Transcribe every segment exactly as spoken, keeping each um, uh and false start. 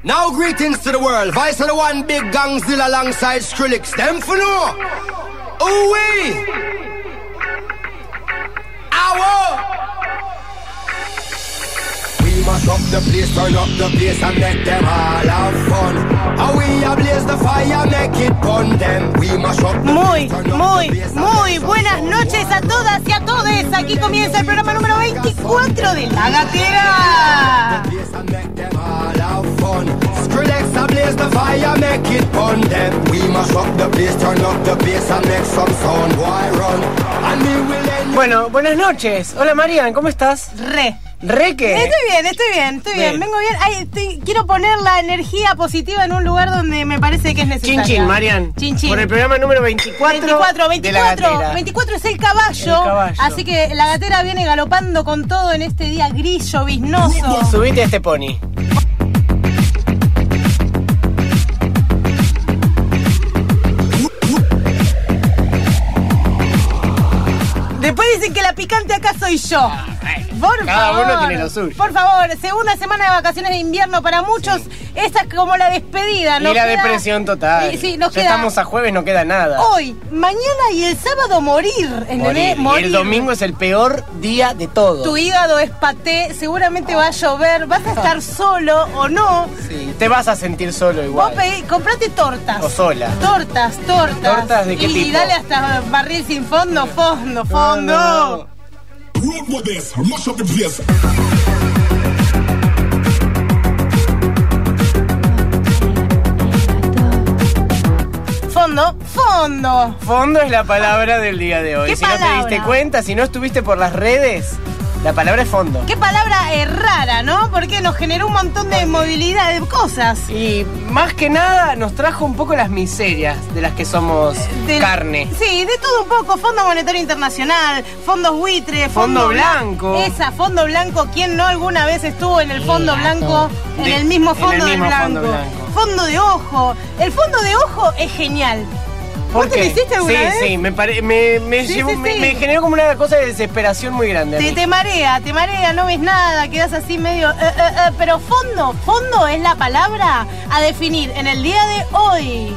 Now greetings to the world. Vice of the one big gangzilla alongside Skrillex. Them for no. Ooh-wee. Ow. We mash up the place, turn up the place and make them all have fun. And we ablaze the fire, make it burn them. We mash up the Muy, place, turn muy, up the place muy buenas noches a todas y a todos. Aquí comienza el programa número veinticuatro de La Gatera. Skrillex ablaze the fire, make it burn them. We mash up the place, turn up the bass and make some sound. Why run? And we will end. Bueno, buenas noches. Hola Marian, ¿cómo estás? Re. ¿Re qué? Estoy bien, estoy bien, estoy bien. Bien. Vengo bien. Ay, estoy- quiero poner la energía positiva en un lugar donde me parece que es necesaria. Chin chin, Marian. Chin chin. Por el programa número veinticuatro, veinticuatro, de La veinticuatro, Gatera. veinticuatro es el caballo, El caballo. así que La Gatera viene galopando con todo en este día gris, lloviznoso. Subite a este pony. Después dicen que la picante acá soy yo. Por Cada favor, uno tiene lo suyo. Por favor, segunda semana de vacaciones de invierno para muchos. Esta es como la despedida, ¿no? Y la queda- depresión total. Y sí, nos ya queda estamos a jueves, no queda nada. hoy, mañana y el sábado morir. ¿Entendés? Morir. Y el domingo es el peor día de todo. Tu hígado es paté, seguramente va a llover, vas a estar solo o no. Sí, te vas a sentir solo Vos igual. pedí, comprate tortas. O sola. Tortas, tortas. ¿Tortas de qué y tipo? dale hasta barril sin fondo, fondo, fondo. no. Road with this, mash up the place. Fondo, fondo. Fondo es la palabra del día de hoy. ¿Qué Si no te palabra? diste cuenta, si no estuviste por las redes, la palabra es fondo. Qué palabra eh, rara, ¿no? Porque nos generó un montón de movilidad, de cosas. Y más que nada nos trajo un poco las miserias de las que somos Del- carne. Sí, de todo un poco. Fondo Monetario Internacional, fondos buitre, Fondo fondo, bla- blanco. Esa, fondo blanco. ¿Quién no alguna vez estuvo en el fondo blanco? En De- el mismo en el fondo del mismo blanco. fondo blanco. Fondo de ojo. El fondo de ojo es genial. ¿Por ¿Vos te qué? lo hiciste alguna sí, vez? Sí, me, pare- me, me, Sí, llevó- sí, me- sí. me generó como una cosa de desesperación muy grande. a Te, mí. te marea, te marea, no ves nada, quedas así medio... eh, eh, eh, pero fondo, fondo es la palabra a definir en el día de hoy.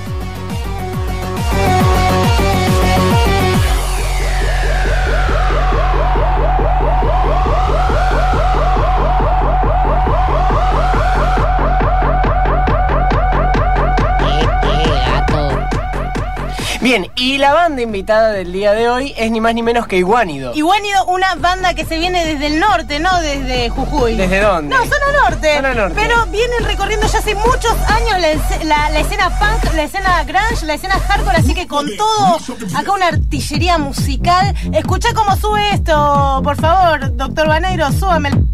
Bien, y la banda invitada del día de hoy es ni más ni menos que Iguánido. Iguánido, una banda que se viene desde el norte, no desde Jujuy. ¿Desde dónde? No, zona norte. Zona norte. Pero vienen recorriendo ya hace muchos años la, esce- la- la escena punk, la escena grunge, la escena hardcore, así que con todo, acá una artillería musical. Escuchá cómo sube esto, por favor, doctor Baneiro, súbame el...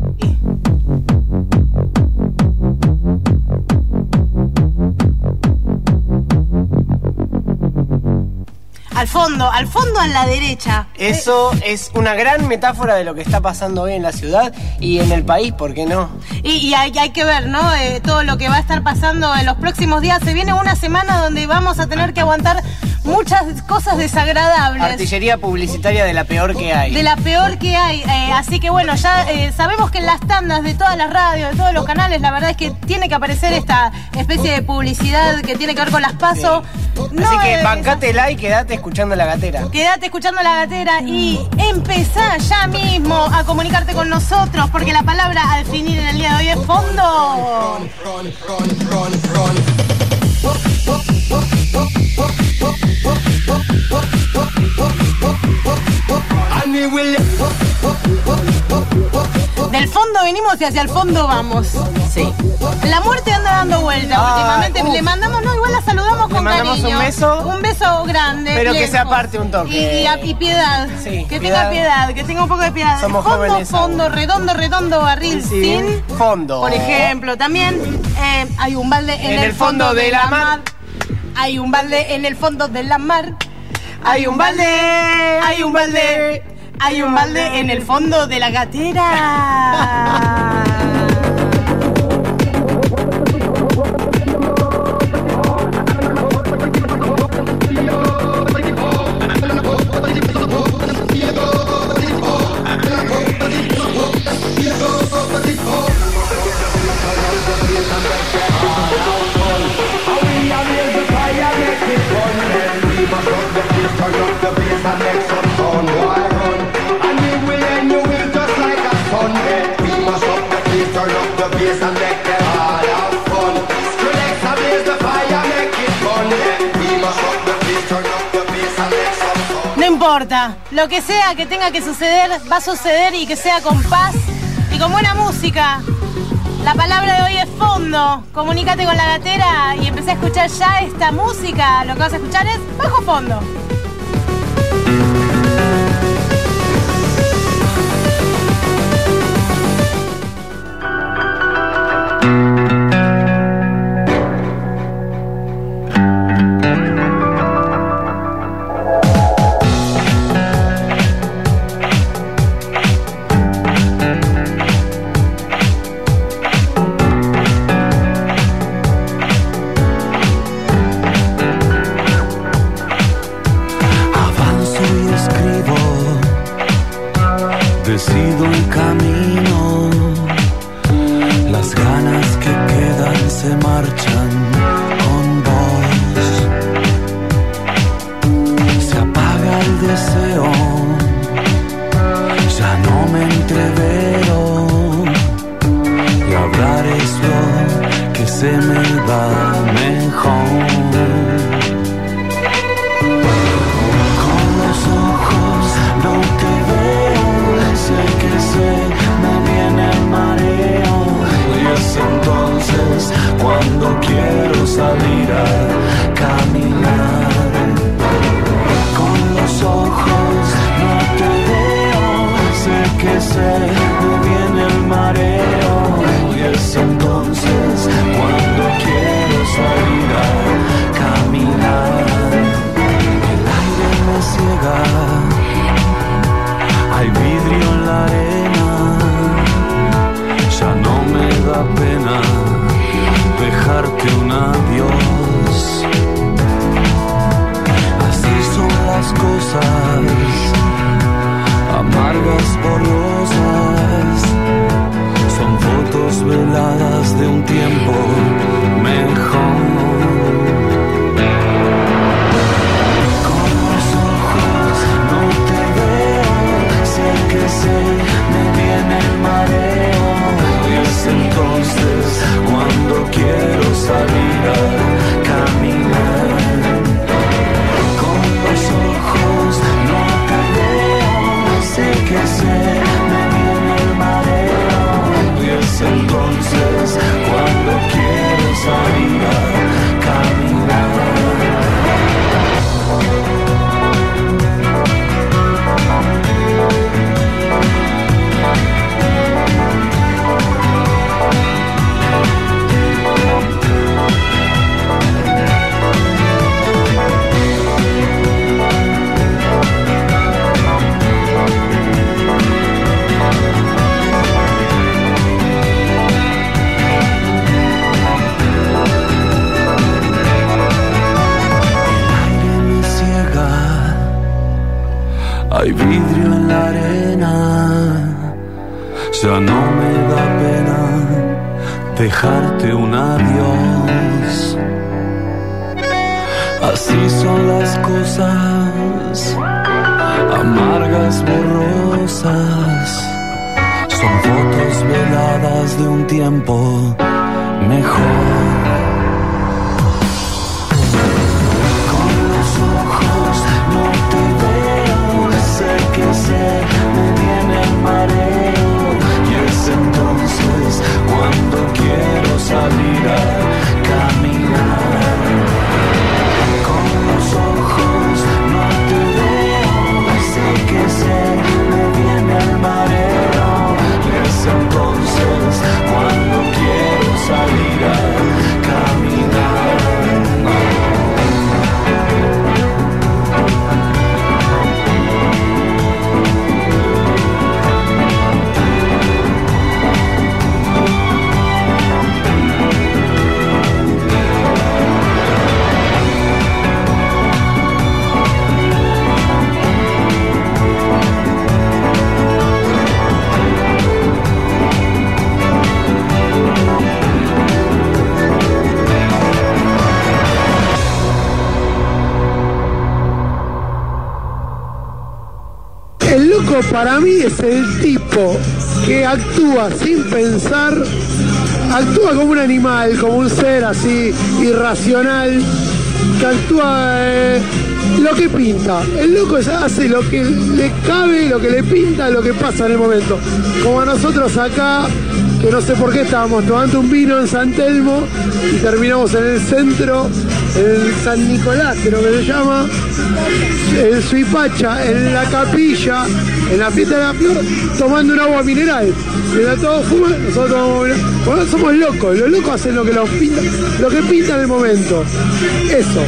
Al fondo, al fondo a la derecha. Eso es una gran metáfora de lo que está pasando hoy en la ciudad y en el país, ¿por qué no? Y, y hay, hay que ver, ¿no? Eh, todo lo que va a estar pasando en los próximos días. Se viene una semana donde vamos a tener que aguantar muchas cosas desagradables. Artillería publicitaria de la peor que hay. De la peor que hay. Eh, así que bueno, ya eh, sabemos que en las tandas de todas las radios, de todos los canales, la verdad es que tiene que aparecer esta especie de publicidad que tiene que ver con las PASO. No, Así que eh, bancátela y quedate escuchando La Gatera. Quédate escuchando La Gatera y empezá ya mismo a comunicarte con nosotros, porque la palabra a definir en el día de hoy es fondo. run, run, run, run. And we will Del fondo venimos y hacia el fondo vamos. Sí. La muerte anda dando vuelta Ah, últimamente. uf. Le mandamos, no, igual la saludamos Le con mandamos cariño. un beso. Un beso grande. Pero que lejos. se aparte un toque. Y, y- y piedad. Sí, que piedad. tenga piedad, que tenga un poco de piedad. Somos fondo, jóvenes fondo, aún. redondo, redondo, barril Sí, sin. fondo. Por ejemplo, también eh, hay un balde en, En el fondo de la mar. Hay un balde en el fondo de la mar. Hay un balde, Hay un balde. Hay un balde en el fondo de la gatera. lo que sea que tenga que suceder, va a suceder y que sea con paz y con buena música. La palabra de hoy es fondo. Comunícate con la gatera y empecé a escuchar ya esta música. Lo que vas a escuchar es bajo fondo. Decido el camino, las ganas que quedan se marchan con vos. Se apaga el deseo, ya no me entrevero, y hablar es lo que se me da mejor. Con los ojos no te veo, sé que sé, me viene el mareo, y es entonces cuando quiero salir a caminar. Con los ojos no te veo, sé que sé, me viene el mareo, y es entonces cuando quiero salir a caminar. El aire me ciega, hay vidrio en la arena, ya no me da pena dejarte un adiós. Así son las cosas, amargas, borrosas, son fotos veladas de un tiempo mejor. Que sé, me viene el mareo, y es entonces cuando quiero salir a caminar. Con los ojos no te veo, sé que sé, me viene el mareo, y es entonces cuando quiero salir a caminar. Hay vidrio en la arena, ya no me da pena dejarte un adiós. Así son las cosas, amargas, borrosas, son fotos veladas de un tiempo mejor. Que sé, me viene el mareo, y es entonces cuando quiero salir a caminar. Con los ojos no te veo, sé que sé, me viene el mareo, y es entonces cuando quiero salir a caminar. Para mí es el tipo que actúa sin pensar, actúa como un animal, como un ser así irracional, que actúa eh, lo que pinta. El loco hace lo que le cabe, lo que le pinta, lo que pasa en el momento. Como a nosotros acá, que no sé por qué estábamos tomando un vino en San Telmo y terminamos en el centro, en San Nicolás, creo que se llama, en Suipacha, en la capilla, en la fiesta de la flor, tomando un agua mineral. Mientras todos fuman, nosotros tomamos una... Bueno, somos locos, los locos hacen lo que los pinta, lo que pinta en el momento. Eso.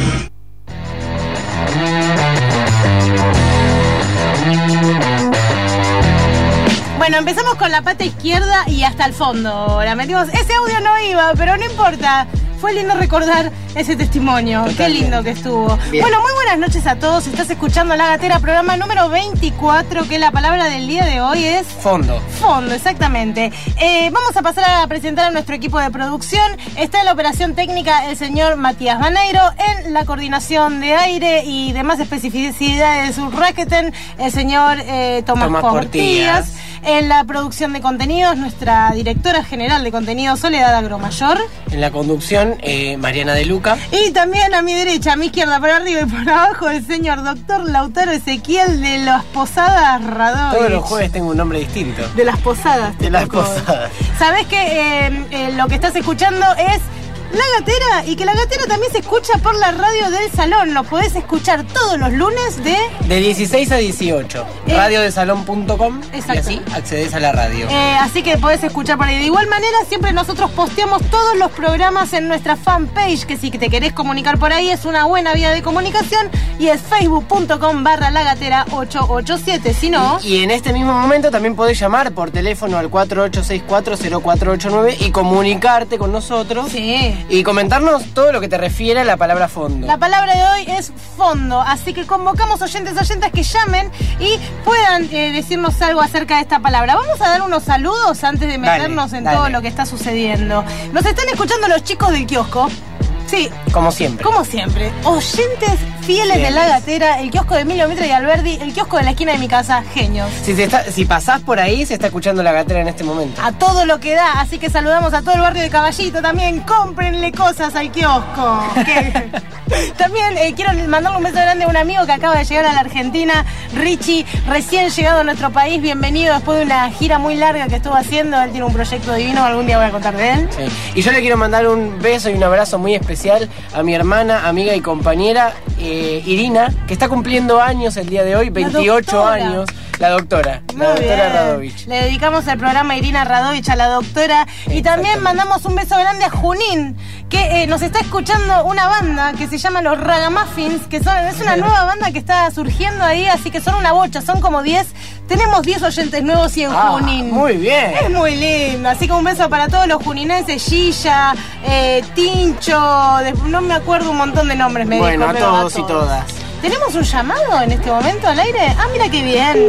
Bueno, empezamos con la pata izquierda y hasta el fondo. La metimos. Ese audio no iba, pero no importa. Fue lindo recordar ese testimonio. Totalmente. Qué lindo que estuvo. Bien. Bueno, muy buenas noches a todos. Estás escuchando La Gatera, programa número veinticuatro, que la palabra del día de hoy es... Fondo. Fondo, exactamente. Eh, vamos a pasar a presentar a nuestro equipo de producción. Está en la operación técnica el señor Matías Baneiro, en la coordinación de aire y demás especificidades de Racketen, el señor eh, Tomás, Tomás Portillas. Portillas. En la producción de contenidos, nuestra directora general de contenidos, Soledad Agromayor. En la conducción, eh, Mariana de Luca. Y también a mi derecha, a mi izquierda, por arriba y por abajo, el señor doctor Lautaro Ezequiel de las Posadas Radovich. Todos los jueves tengo un nombre distinto. De las Posadas. De las Posadas. ¿Sabés que eh, eh, lo que estás escuchando es La Gatera, y que La Gatera también se escucha por la radio del Salón? Lo podés escuchar todos los lunes de... De dieciséis a dieciocho. Eh, radio de salón punto com. Exacto. Y así accedes a la radio. Eh, así que podés escuchar por ahí. De igual manera, siempre nosotros posteamos todos los programas en nuestra fanpage, que si te querés comunicar por ahí es una buena vía de comunicación, y es facebook punto com barra la gatera ocho ocho siete. Si no... Y, y en este mismo momento también podés llamar por teléfono al cuatro ocho seis cuatro cero cuatro ocho nueve y comunicarte con nosotros. Sí. Y comentarnos todo lo que te refiere a la palabra fondo. La palabra de hoy es fondo, así que convocamos oyentes oyentes que llamen y puedan eh, decirnos algo acerca de esta palabra. Vamos a dar unos saludos antes de meternos dale, en dale. todo lo que está sucediendo. Nos están escuchando los chicos del kiosco. Sí. Como siempre. Como siempre. Oyentes fieles de La Gatera, el kiosco de Emilio Mitre y Alberdi, el kiosco de la esquina de mi casa, genios. Si, se está, si pasás por ahí, se está escuchando La Gatera en este momento. A todo lo que da, así que saludamos a todo el barrio de Caballito también. Cómprenle cosas al kiosco. Que... También eh, quiero mandarle un beso grande a un amigo que acaba de llegar a la Argentina, Richie, recién llegado a nuestro país. Bienvenido después de una gira muy larga que estuvo haciendo. Él tiene un proyecto divino, algún día voy a contar de él. Sí. Y yo le quiero mandar un beso y un abrazo muy especial a mi hermana, amiga y compañera eh, Irina, que está cumpliendo años el día de hoy, veintiocho años. La doctora, Muy la doctora bien. Radovich. Le dedicamos el programa a Irina Radovich, a la doctora. Y también mandamos un beso grande a Junín, que eh, nos está escuchando una banda que se llama Los Ragamuffins, que son, es una nueva banda que está surgiendo ahí, así que son una bocha, son como diez. Tenemos diez oyentes nuevos y en ah, Junín. Muy bien. Es muy lindo, así que un beso para todos los juninenses, Gilla, eh, Tincho, de, no me acuerdo un montón de nombres. Me bueno, dijo, a todos, a todos y todas. ¿Tenemos un llamado en este momento al aire? Ah, mira qué bien.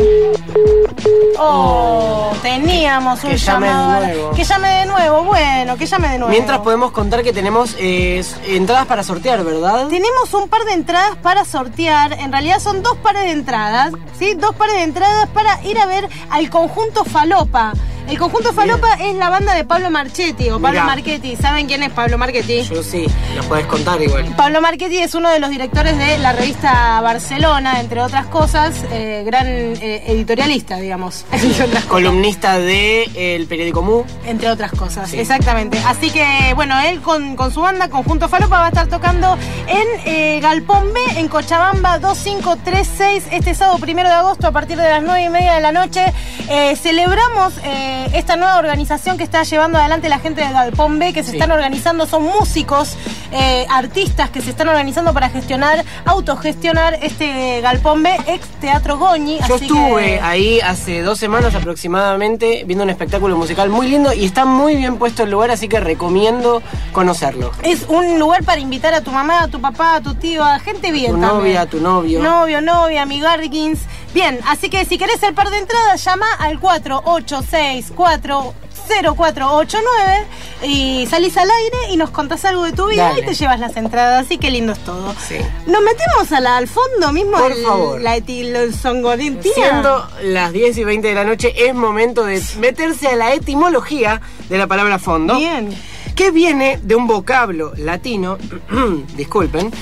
Oh, teníamos un que llame llamado. de nuevo. Que llame de nuevo, bueno, que llame de nuevo. Mientras podemos contar que tenemos eh, entradas para sortear, ¿verdad? Tenemos un par de entradas para sortear. En realidad son dos pares de entradas, ¿sí? Dos pares de entradas para ir a ver al conjunto Falopa. El conjunto Falopa Bien. es la banda de Pablo Marchetti o Pablo Mirá. Marchetti. ¿Saben quién es Pablo Marchetti? Yo sí, nos podés contar igual. Pablo Marchetti es uno de los directores de la revista Barcelona, entre otras cosas, eh, gran eh, editorialista, digamos. Columnista de eh, el periódico Mu. Entre otras cosas, sí. Exactamente. Así que, bueno, él con, con su banda, Conjunto Falopa, va a estar tocando en eh, Galpón B, en Cochabamba, dos cinco tres seis, este sábado primero de agosto, a partir de las nueve y media de la noche. Eh, celebramos... Eh, esta nueva organización que está llevando adelante la gente de Galpón B, que se sí. están organizando, son músicos, eh, artistas que se están organizando para gestionar, autogestionar este Galpón B, ex Teatro Goñi. Yo así estuve que... ahí hace dos semanas aproximadamente viendo un espectáculo musical muy lindo y está muy bien puesto el lugar, así que recomiendo conocerlo. Es un lugar para invitar a tu mamá, a tu papá, a tu tío, a gente bien tu también. novia, a tu novio. Novio, novia, amigarkins. Bien, así que si querés el par de entradas, llama al cuatro ocho seis cuatro cero cuatro ocho nueve y salís al aire y nos contás algo de tu vida. Dale. Y te llevas las entradas, así que lindo es todo. Sí. Nos metemos a la, al fondo mismo. Por el, favor. La etimología. Siendo las diez y veinte de la noche, es momento de meterse a la etimología de la palabra fondo. Bien. Que viene de un vocablo latino, disculpen,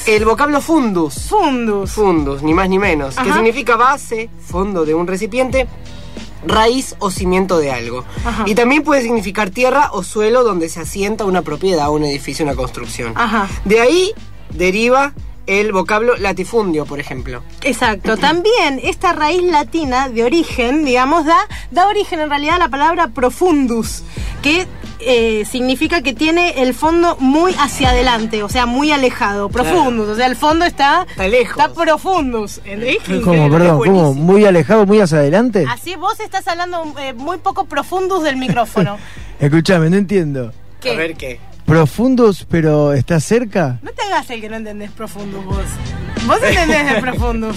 El vocablo fundus. Fundus. Fundus, ni más ni menos. Ajá. Que significa base, fondo de un recipiente, raíz o cimiento de algo. Ajá. Y también puede significar tierra o suelo donde se asienta una propiedad, un edificio, una construcción. Ajá. De ahí deriva el vocablo latifundio, por ejemplo. Exacto. También esta raíz latina de origen, digamos, da, da origen en realidad a la palabra profundus, que eh, significa que tiene el fondo muy hacia adelante, o sea, muy alejado. Profundus, Claro. o sea, el fondo está... Está lejos. Está profundus. ¿Entendés? ¿Cómo, perdón? ¿Cómo? ¿Muy alejado, muy hacia adelante? Así vos estás hablando eh, muy poco profundus del micrófono. Escuchame, no entiendo. ¿Qué? A ver qué. ¿Profundus, pero está cerca? No te hagas el que no entendés profundus vos. Vos entendés de profundus.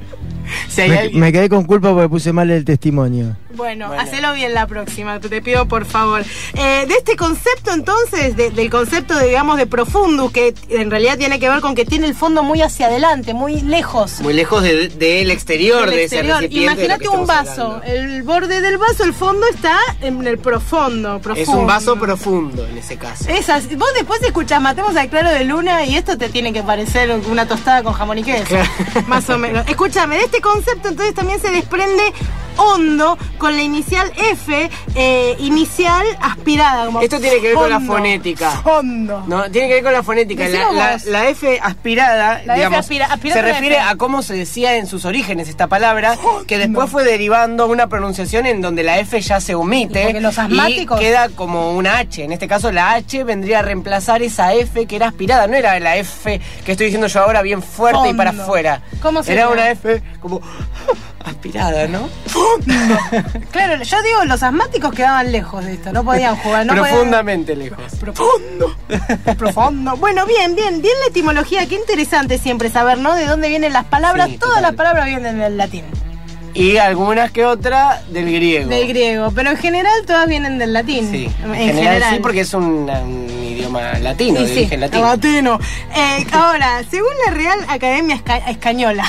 Si hay Me, alguien- me quedé con culpa porque puse mal el testimonio. Bueno, Bueno. hacelo bien la próxima, te pido por favor. Eh, de este concepto entonces, de- del concepto de, digamos, de profundus, que en realidad tiene que ver con que tiene el fondo muy hacia adelante, muy lejos. Muy lejos del de, del exterior del de exterior. ese recipiente. de lo que Imagínate un estamos vaso, hablando. el borde del vaso, el fondo está en el profundo. profundo. Es un vaso profundo en ese caso. Esas, vos después escuchás Matemos al Claro de Luna y esto te tiene que parecer una tostada con jamón y queso. Claro. Más o menos. Escúchame, de este concepto entonces también se desprende hondo con la inicial F, eh, inicial aspirada. Como Esto tiene que ver con la fondo, fonética. Fondo. No, tiene que ver con la fonética. La, Decilo la- vos. la F aspirada, La F digamos, aspira- aspirada se con refiere F. a cómo se decía en sus orígenes esta palabra, que después fue derivando a una pronunciación en donde la F ya se Y omite porque los asmáticos- y queda como una H. En este caso la H vendría a reemplazar esa F que era aspirada. No era la F que estoy diciendo yo ahora bien fuerte Fondo. y para afuera. ¿Cómo se Era llama? una F como aspirada, ¿no? Claro, yo digo, los asmáticos quedaban lejos de esto, no podían jugar. No podían- Profundamente lejos. Profundo. Profundo. Bueno, bien, bien, bien la etimología. Qué interesante siempre saber, ¿no? De dónde vienen las palabras. Sí, Todas total. las palabras vienen del latín, Y algunas que otras del griego. del griego. Pero en general todas vienen del latín. Sí, en, en general, sí, porque es un, un idioma latino, Sí, de sí, origen latino. latino. Eh, ahora, según la Real Academia Esca- Española.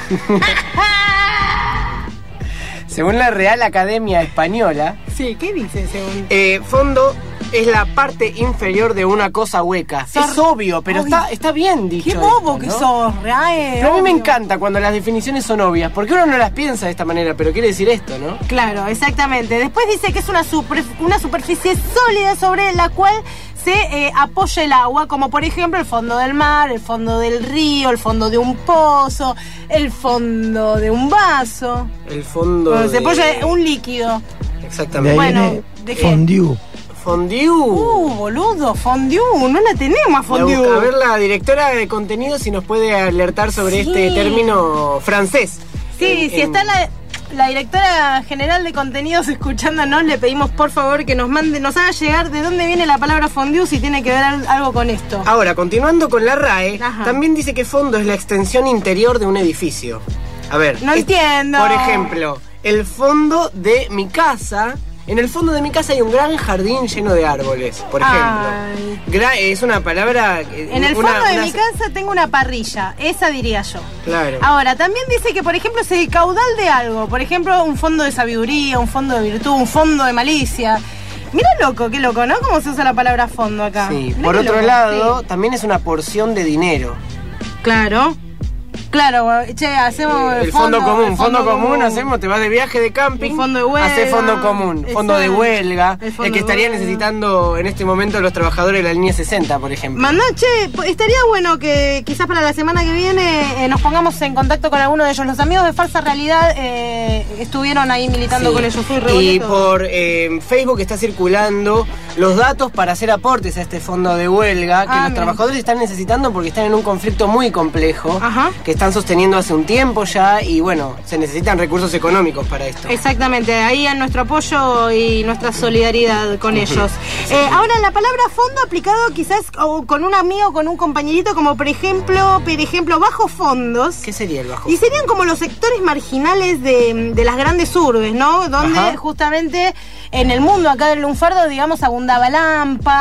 Según la Real Academia Española, Sí, ¿qué dice según? eh, fondo es la parte inferior de una cosa hueca. Sos- Es obvio, pero Ay, está, está bien dicho. Qué bobo esto, que ¿no? sos, Real. Pero a mí me encanta cuando las definiciones son obvias, porque uno no las piensa de esta manera, pero quiere decir esto, ¿no? Claro, exactamente. Después dice que es una, super- una superficie sólida sobre la cual se eh, apoya el agua, como por ejemplo el fondo del mar, el fondo del río, el fondo de un pozo, el fondo de un vaso. El fondo. Cuando se de- apoya un líquido. De Exactamente. ahí Bueno, viene ¿de qué? fondue. Fondue. Uh, boludo, fondue, no la tenemos La fondue. busca- a ver la directora de contenido si nos puede alertar sobre Sí. este término francés. Sí, En- si en- está la, la directora general de contenidos escuchándonos, le pedimos por favor que nos mande, nos haga llegar de dónde viene la palabra fondue, si tiene que ver al- algo con esto. Ahora, continuando con la R A E, Ajá. también dice que fondo es la extensión interior de un edificio. A ver. No es- entiendo. Por ejemplo, el fondo de mi casa. En el fondo de mi casa hay un gran jardín lleno de árboles, por ejemplo. Ay. Gra- es una palabra... eh, En el una- fondo de una- mi casa tengo una parrilla, esa diría yo. Claro. Ahora, también dice que, por ejemplo, es el caudal de algo. Por ejemplo, un fondo de sabiduría, un fondo de virtud, un fondo de malicia. Mira loco, qué loco, ¿no? Cómo se usa la palabra fondo acá. Sí, Mirá por qué otro loco, lado, sí. también es una porción de dinero. Claro. Claro, che, hacemos El fondo, común, el fondo, común, hacemos, te vas de viaje de camping, El fondo de huelga. haces fondo común, fondo de Exacto. huelga, El el, fondo que de estarían huelga. necesitando en este momento los trabajadores de la línea sesenta, por ejemplo. Mandá, che, po- estaría bueno que quizás para la semana que viene eh, nos pongamos en contacto con alguno de ellos. Los amigos de Falsa Realidad eh, estuvieron ahí militando Sí. con ellos. Fui re Y bonito. por eh, Facebook está circulando los datos para hacer aportes a este fondo de huelga que Ah, los bien. trabajadores están necesitando porque están en un conflicto muy complejo Ajá. que están sosteniendo hace un tiempo ya y bueno, se necesitan recursos económicos para esto. Exactamente, ahí en nuestro apoyo y nuestra solidaridad con ellos. Eh, ahora, la palabra fondo aplicado quizás o con un amigo, con un compañerito, como por ejemplo, por ejemplo, bajos fondos. ¿Qué sería el bajo? Y serían como los sectores marginales de, de las grandes urbes, ¿no? Donde Ajá. justamente en el mundo acá del lunfardo, digamos, abundaba Lampa,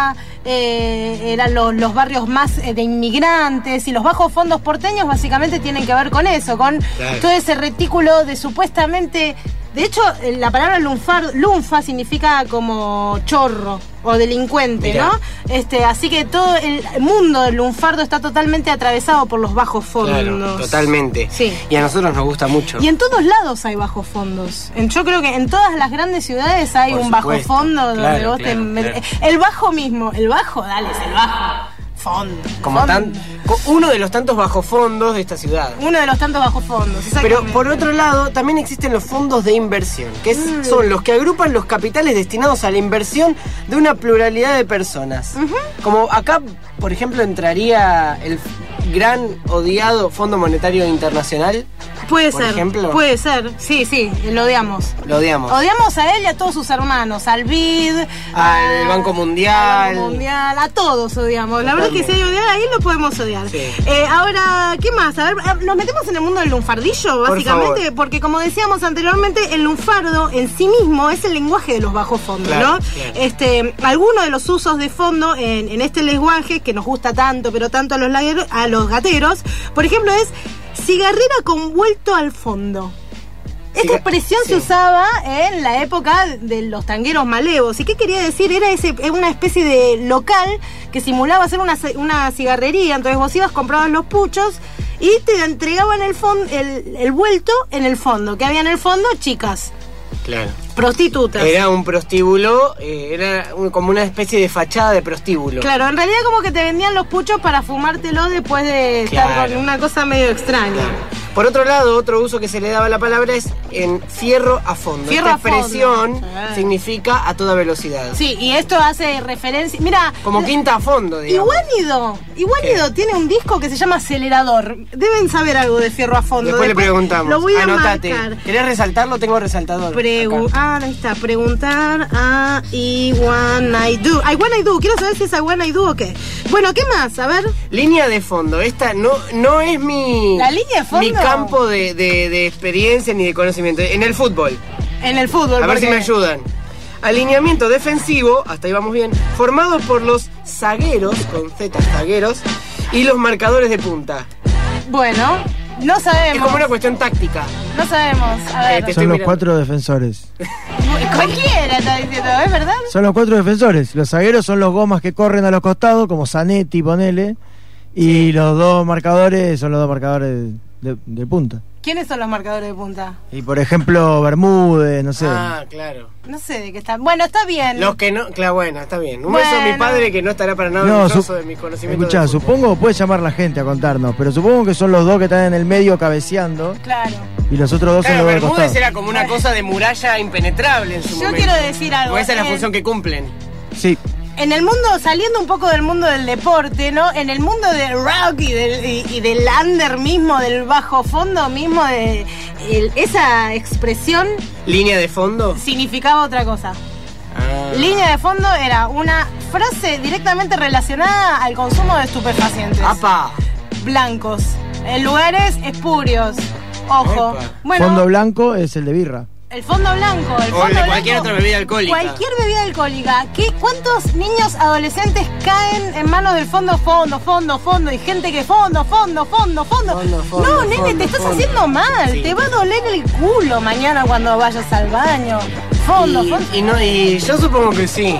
eh, eran los, los barrios más eh, de inmigrantes, y los bajos fondos porteños básicamente tienen que ver con eso, con claro. todo ese retículo de supuestamente... De hecho, la palabra lunfar, lunfa significa como chorro o delincuente, Mirá. ¿no? Este, así que todo el mundo del lunfardo está totalmente atravesado por los bajos fondos. Claro, totalmente. Sí. Y a nosotros nos gusta mucho. Y en todos lados hay bajos fondos. En, yo creo que en todas las grandes ciudades hay por un supuesto. bajo fondo donde claro, vos claro, te... Claro. El bajo mismo, el bajo, dale, es el bajo. Fondo. Como fondo. Tan, uno de los tantos bajofondos de esta ciudad. Uno de los tantos bajofondos, Pero por otro lado, también existen los fondos de inversión, que es, mm. son los que agrupan los capitales destinados a la inversión de una pluralidad de personas. Uh-huh. Como acá, por ejemplo, entraría el gran odiado Fondo Monetario Internacional. Puede por ser, ejemplo. puede ser, sí, sí, lo odiamos. Lo odiamos. Odiamos a él y a todos sus hermanos, al B I D, al a, Banco Mundial. Al Banco Mundial, a todos odiamos. La verdad es que si hay odiar a él lo podemos odiar. Sí. Eh, ahora, ¿qué más? A ver, nos metemos en el mundo del lunfardillo, básicamente, por porque como decíamos anteriormente, el lunfardo en sí mismo es el lenguaje de los bajos fondos, claro, ¿no? Claro. Este, algunos de los usos de fondo en, en este lenguaje que nos gusta tanto, pero tanto a los, lagueros, a los gateros, por ejemplo, es cigarrera con vuelto al fondo. Esta Siga, expresión sí. se usaba en la época de los tangueros malevos. ¿Y qué quería decir? Era ese, una especie de local que simulaba ser una, una cigarrería. Entonces vos ibas, comprabas los puchos y te entregaban el, fond, el, el vuelto en el fondo. ¿Qué había en el fondo? Chicas. Claro. Prostitutas. Era un prostíbulo, eh, era un, como una especie de fachada de prostíbulo. Claro, en realidad como que te vendían los puchos para fumártelo después de claro. estar con una cosa medio extraña. Claro. Por otro lado, otro uso que se le daba a la palabra es en fierro a fondo. Fierro Esta a fondo. expresión sí. significa a toda velocidad. Sí, y esto hace referencia... Mira, como quinta a fondo, digamos. Iguanido, Iguanido tiene un disco que se llama Acelerador. Deben saber algo de fierro a fondo. Después, Después le preguntamos. Lo voy a Anotate. marcar. ¿Querés resaltarlo? Tengo resaltador. Pregu ah, ahí está. Preguntar a Iguanido. Iguanido, quiero saber si es Iguanido o qué. Bueno, ¿qué más? A ver. Línea de fondo. Esta no, no es mi... La línea de fondo. Mi campo de, de, de experiencia ni de conocimiento. En el fútbol. En el fútbol. A ver si me ayudan. Alineamiento defensivo, hasta ahí vamos bien, formado por los zagueros, con Z, zagueros, y los marcadores de punta. Bueno, no sabemos. Es como una cuestión táctica. No sabemos. A ver. Eh, Son los cuatro defensores. Cualquiera está diciendo, ¿es verdad? Son los cuatro defensores. Los zagueros son los gomas que corren a los costados, como Zanetti, ponele. Y sí. los dos marcadores son los dos marcadores de, de punta. ¿Quiénes son los marcadores de punta? Y por ejemplo, Bermúdez, no sé. Ah, claro. No sé de qué está. Bueno, está bien. Los que no, claro, bueno, está bien. Un bueno. beso a mi padre que no estará para nada no, orgulloso de mis conocimientos. Escuchá, supongo, puede llamar la gente a contarnos, pero supongo que son los dos que están en el medio cabeceando. Claro. Y los otros dos claro, son los dos Bermúdez era como una cosa de muralla impenetrable en su Yo momento. quiero decir algo. O esa es la en... función que cumplen. Sí. En el mundo, saliendo un poco del mundo del deporte, ¿no? En el mundo del rock y del, y, y del under mismo, del bajo fondo mismo, de el, esa expresión... ¿Línea de fondo? Significaba otra cosa. Ah. Línea de fondo era una frase directamente relacionada al consumo de estupefacientes. ¡Apa! Blancos, en lugares espurios. Ojo. Bueno, fondo blanco es el de birra. El fondo blanco, el fondo o de blanco, cualquier otra bebida alcohólica. Cualquier bebida alcohólica. ¿Qué, ¿Cuántos niños adolescentes caen en manos del fondo, fondo, fondo, fondo? Y gente que fondo, fondo, fondo, fondo. fondo, fondo no, nene, fondo, te estás fondo. haciendo mal. Sí. Te va a doler el culo mañana cuando vayas al baño. Fondo, y, fondo. Y, no, y yo supongo que sí.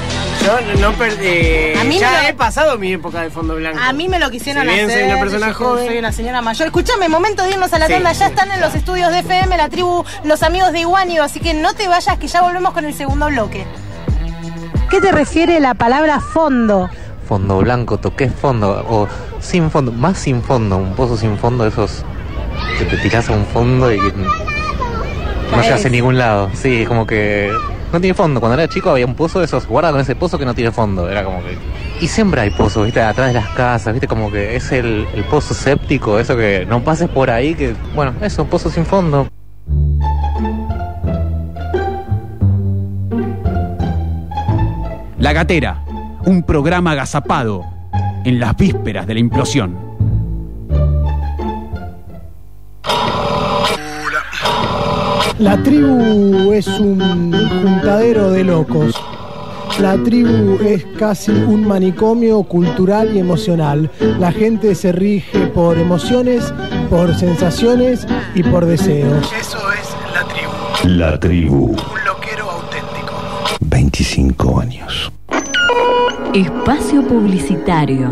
Yo no perdí. A mí ya lo, he pasado mi época de fondo blanco. A mí me lo quisieron si bien hacer. Soy una persona joven. Soy una señora mayor. Escúchame, momento de irnos a la sí, tanda. Ya sí, están en los estudios de F M, la tribu, los amigos de Iguanido. Así que no te vayas, que ya volvemos con el segundo bloque. ¿Qué te refiere la palabra fondo? Fondo blanco, toqué fondo. O sin fondo, más sin fondo. Un pozo sin fondo, esos que te tirás a un fondo y que no llegas a ningún lado. Sí, como que no tiene fondo. Cuando era chico había un pozo de esos, guarda con ese pozo que no tiene fondo. Era como que... Y siempre hay pozos, viste, atrás de las casas, viste, como que es el, el pozo séptico, eso que no pases por ahí, que, bueno, eso, un pozo sin fondo. La Gatera, un programa agazapado en las vísperas de la implosión. La tribu es un juntadero de locos. La tribu es casi un manicomio cultural y emocional. La gente se rige por emociones, por sensaciones y por deseos. Eso es la tribu. La tribu. Un loquero auténtico. veinticinco años. Espacio publicitario.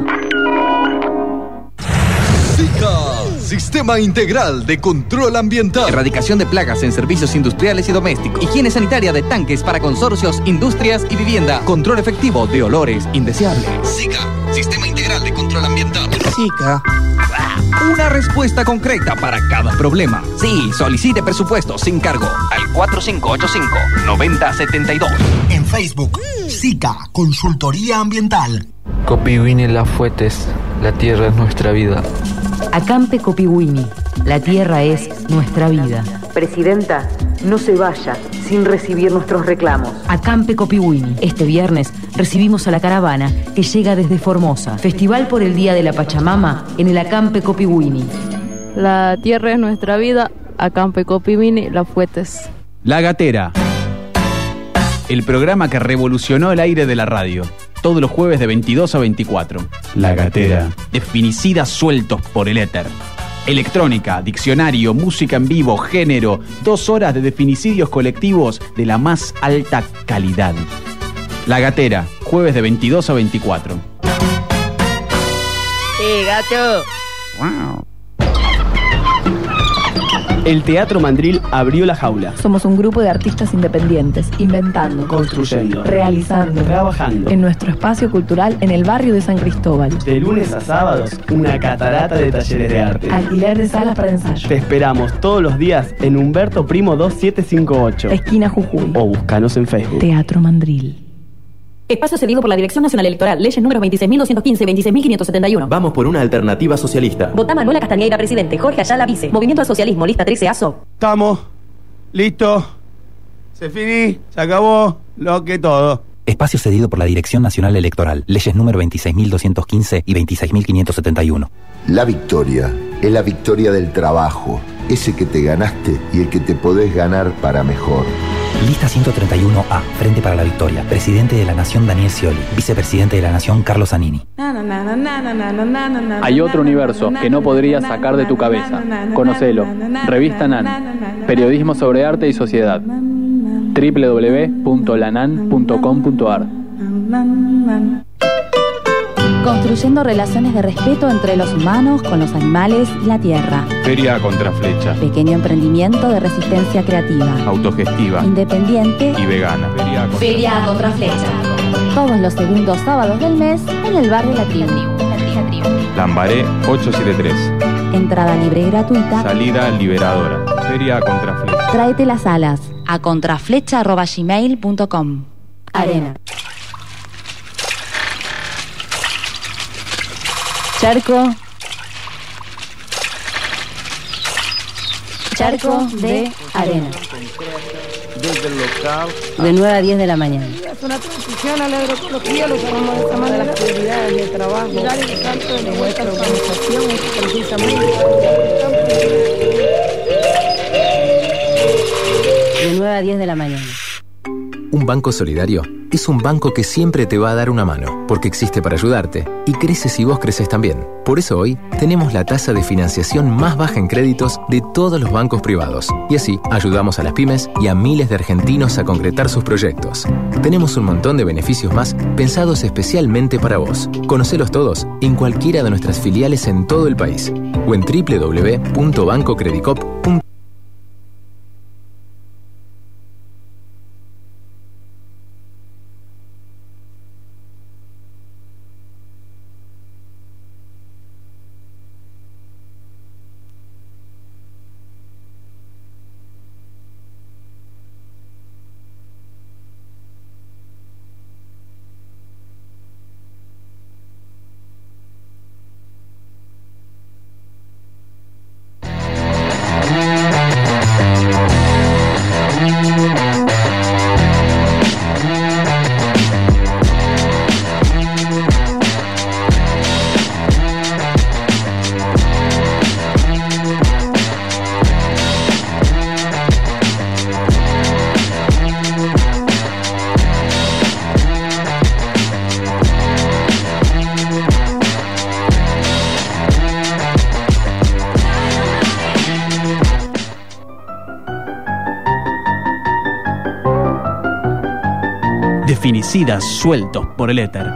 SICA, Sistema Integral de Control Ambiental. Erradicación de plagas en servicios industriales y domésticos. Higiene sanitaria de tanques para consorcios, industrias y vivienda. Control efectivo de olores indeseables. SICA, Sistema Integral de Control Ambiental. SICA. Una respuesta concreta para cada problema. Sí, solicite presupuesto sin cargo al cuatro cinco ocho cinco, nueve cero siete dos. En Facebook, SICA, Consultoría Ambiental. Copihuini Lafuetes, la tierra es nuestra vida. Acampe Copihuini, la tierra es nuestra vida. Presidenta, no se vaya sin recibir nuestros reclamos. Acampe Copihuini. Este viernes recibimos a la caravana que llega desde Formosa. Festival por el Día de la Pachamama en el Acampe Copihuini. La tierra es nuestra vida. Acampe Copihuini Lafuetes. La Gatera. El programa que revolucionó el aire de la radio. Todos los jueves de veintidós a veinticuatro. La Gatera. De finicidas sueltos por el éter. Electrónica, diccionario, música en vivo, género. Dos horas de definicidios colectivos de la más alta calidad. La Gatera, jueves de veintidós a veinticuatro. ¡Eh, gato! Wow. El Teatro Mandril abrió la jaula. Somos un grupo de artistas independientes, inventando, construyendo, realizando, trabajando en nuestro espacio cultural en el barrio de San Cristóbal. De lunes a sábados, una catarata de talleres de arte. Alquiler de salas para ensayo. Te esperamos todos los días en Humberto Primo dos siete cinco ocho. Esquina Jujuy. O búscanos en Facebook. Teatro Mandril. Espacio cedido por la Dirección Nacional Electoral. Leyes números veintiséis mil doscientos quince y veintiséis mil quinientos setenta y uno. Vamos por una alternativa socialista. Vota Manuela Castañeira, presidente. Jorge Ayala, vice. Movimiento al Socialismo, lista trece, A S O. Estamos. Listo. Se finí. Se acabó. Lo que todo. Espacio cedido por la Dirección Nacional Electoral. Leyes número veintiséis mil doscientos quince y veintiséis mil quinientos setenta y uno. La victoria es la victoria del trabajo. Ese que te ganaste y el que te podés ganar para mejor. Lista ciento treinta y uno A, Frente para la Victoria. Presidente de la Nación Daniel Scioli. Vicepresidente de la Nación Carlos Zanini. Hay otro universo que no podrías sacar de tu cabeza. Conocelo. Revista NAN. Periodismo sobre arte y sociedad. doble u doble u doble u punto lanan punto com punto ar. Construyendo relaciones de respeto entre los humanos con los animales y la tierra. Feria Contraflecha. Pequeño emprendimiento de resistencia creativa. Autogestiva. Independiente. Y vegana. Feria Contraflecha. Feria Contraflecha. Todos los segundos sábados del mes en el barrio La Tribu. Lambaré ochocientos setenta y tres. Entrada libre y gratuita. Salida liberadora. Feria Contraflecha. Tráete las alas a contraflecha arroba gmail punto com. Arena. Charco. Charco de arena. Desde el local. De nueve a diez de la mañana. Es una transición a la agroecología, lo llamamos de esta manera. Las prioridades de trabajo. Mirar el salto de nuestra organización es precisamente de nueve a diez de la mañana. Un banco solidario es un banco que siempre te va a dar una mano, porque existe para ayudarte, y crece si vos creces también. Por eso hoy tenemos la tasa de financiación más baja en créditos de todos los bancos privados, y así ayudamos a las pymes y a miles de argentinos a concretar sus proyectos. Tenemos un montón de beneficios más pensados especialmente para vos. Conocelos todos en cualquiera de nuestras filiales en todo el país, o en doble u doble u doble u punto banco credicop punto com. Yeah. Definicidas sueltos por el éter.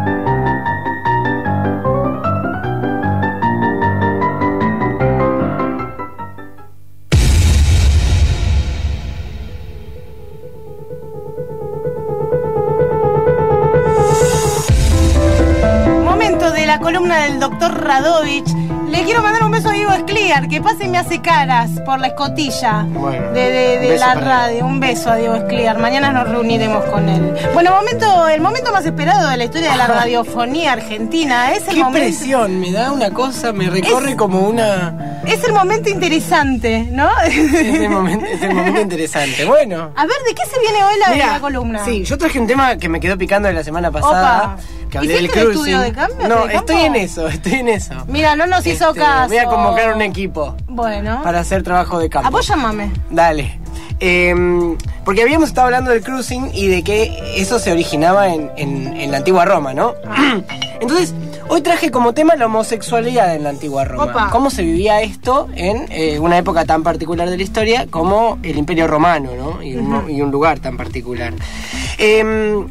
Momento de la columna del doctor Radovich. Le quiero mandar un beso a Diego Escliar, que pasa y me hace caras por la escotilla bueno, de, de, de la radio. Él. Un beso a Diego Escliar. Mañana nos reuniremos con él. Bueno, momento, el momento más esperado de la historia de la radiofonía argentina es el Qué momento. presión, me da una cosa, me recorre es, como una. Es el momento interesante, ¿no? Es el momento, es el momento interesante. Bueno. A ver, ¿de qué se viene hoy la, Mirá, la columna? Sí, yo traje un tema que me quedó picando de la semana pasada. Opa. Que hablé del ¿Hiciste el cruising. estudio de cambio? No, de campo? estoy en eso, estoy en eso. Mira, no nos hizo Este, caso. Voy a convocar un equipo. Bueno. Para hacer trabajo de campo. A vos llamame. Dale. Eh, porque habíamos estado hablando del cruising y de que eso se originaba en, en, en la antigua Roma, ¿no? Ah. Entonces, hoy traje como tema la homosexualidad en la antigua Roma. Opa. Cómo se vivía esto en eh, una época tan particular de la historia como el Imperio Romano, ¿no? Y, uh-huh. un, y un lugar tan particular. Eh,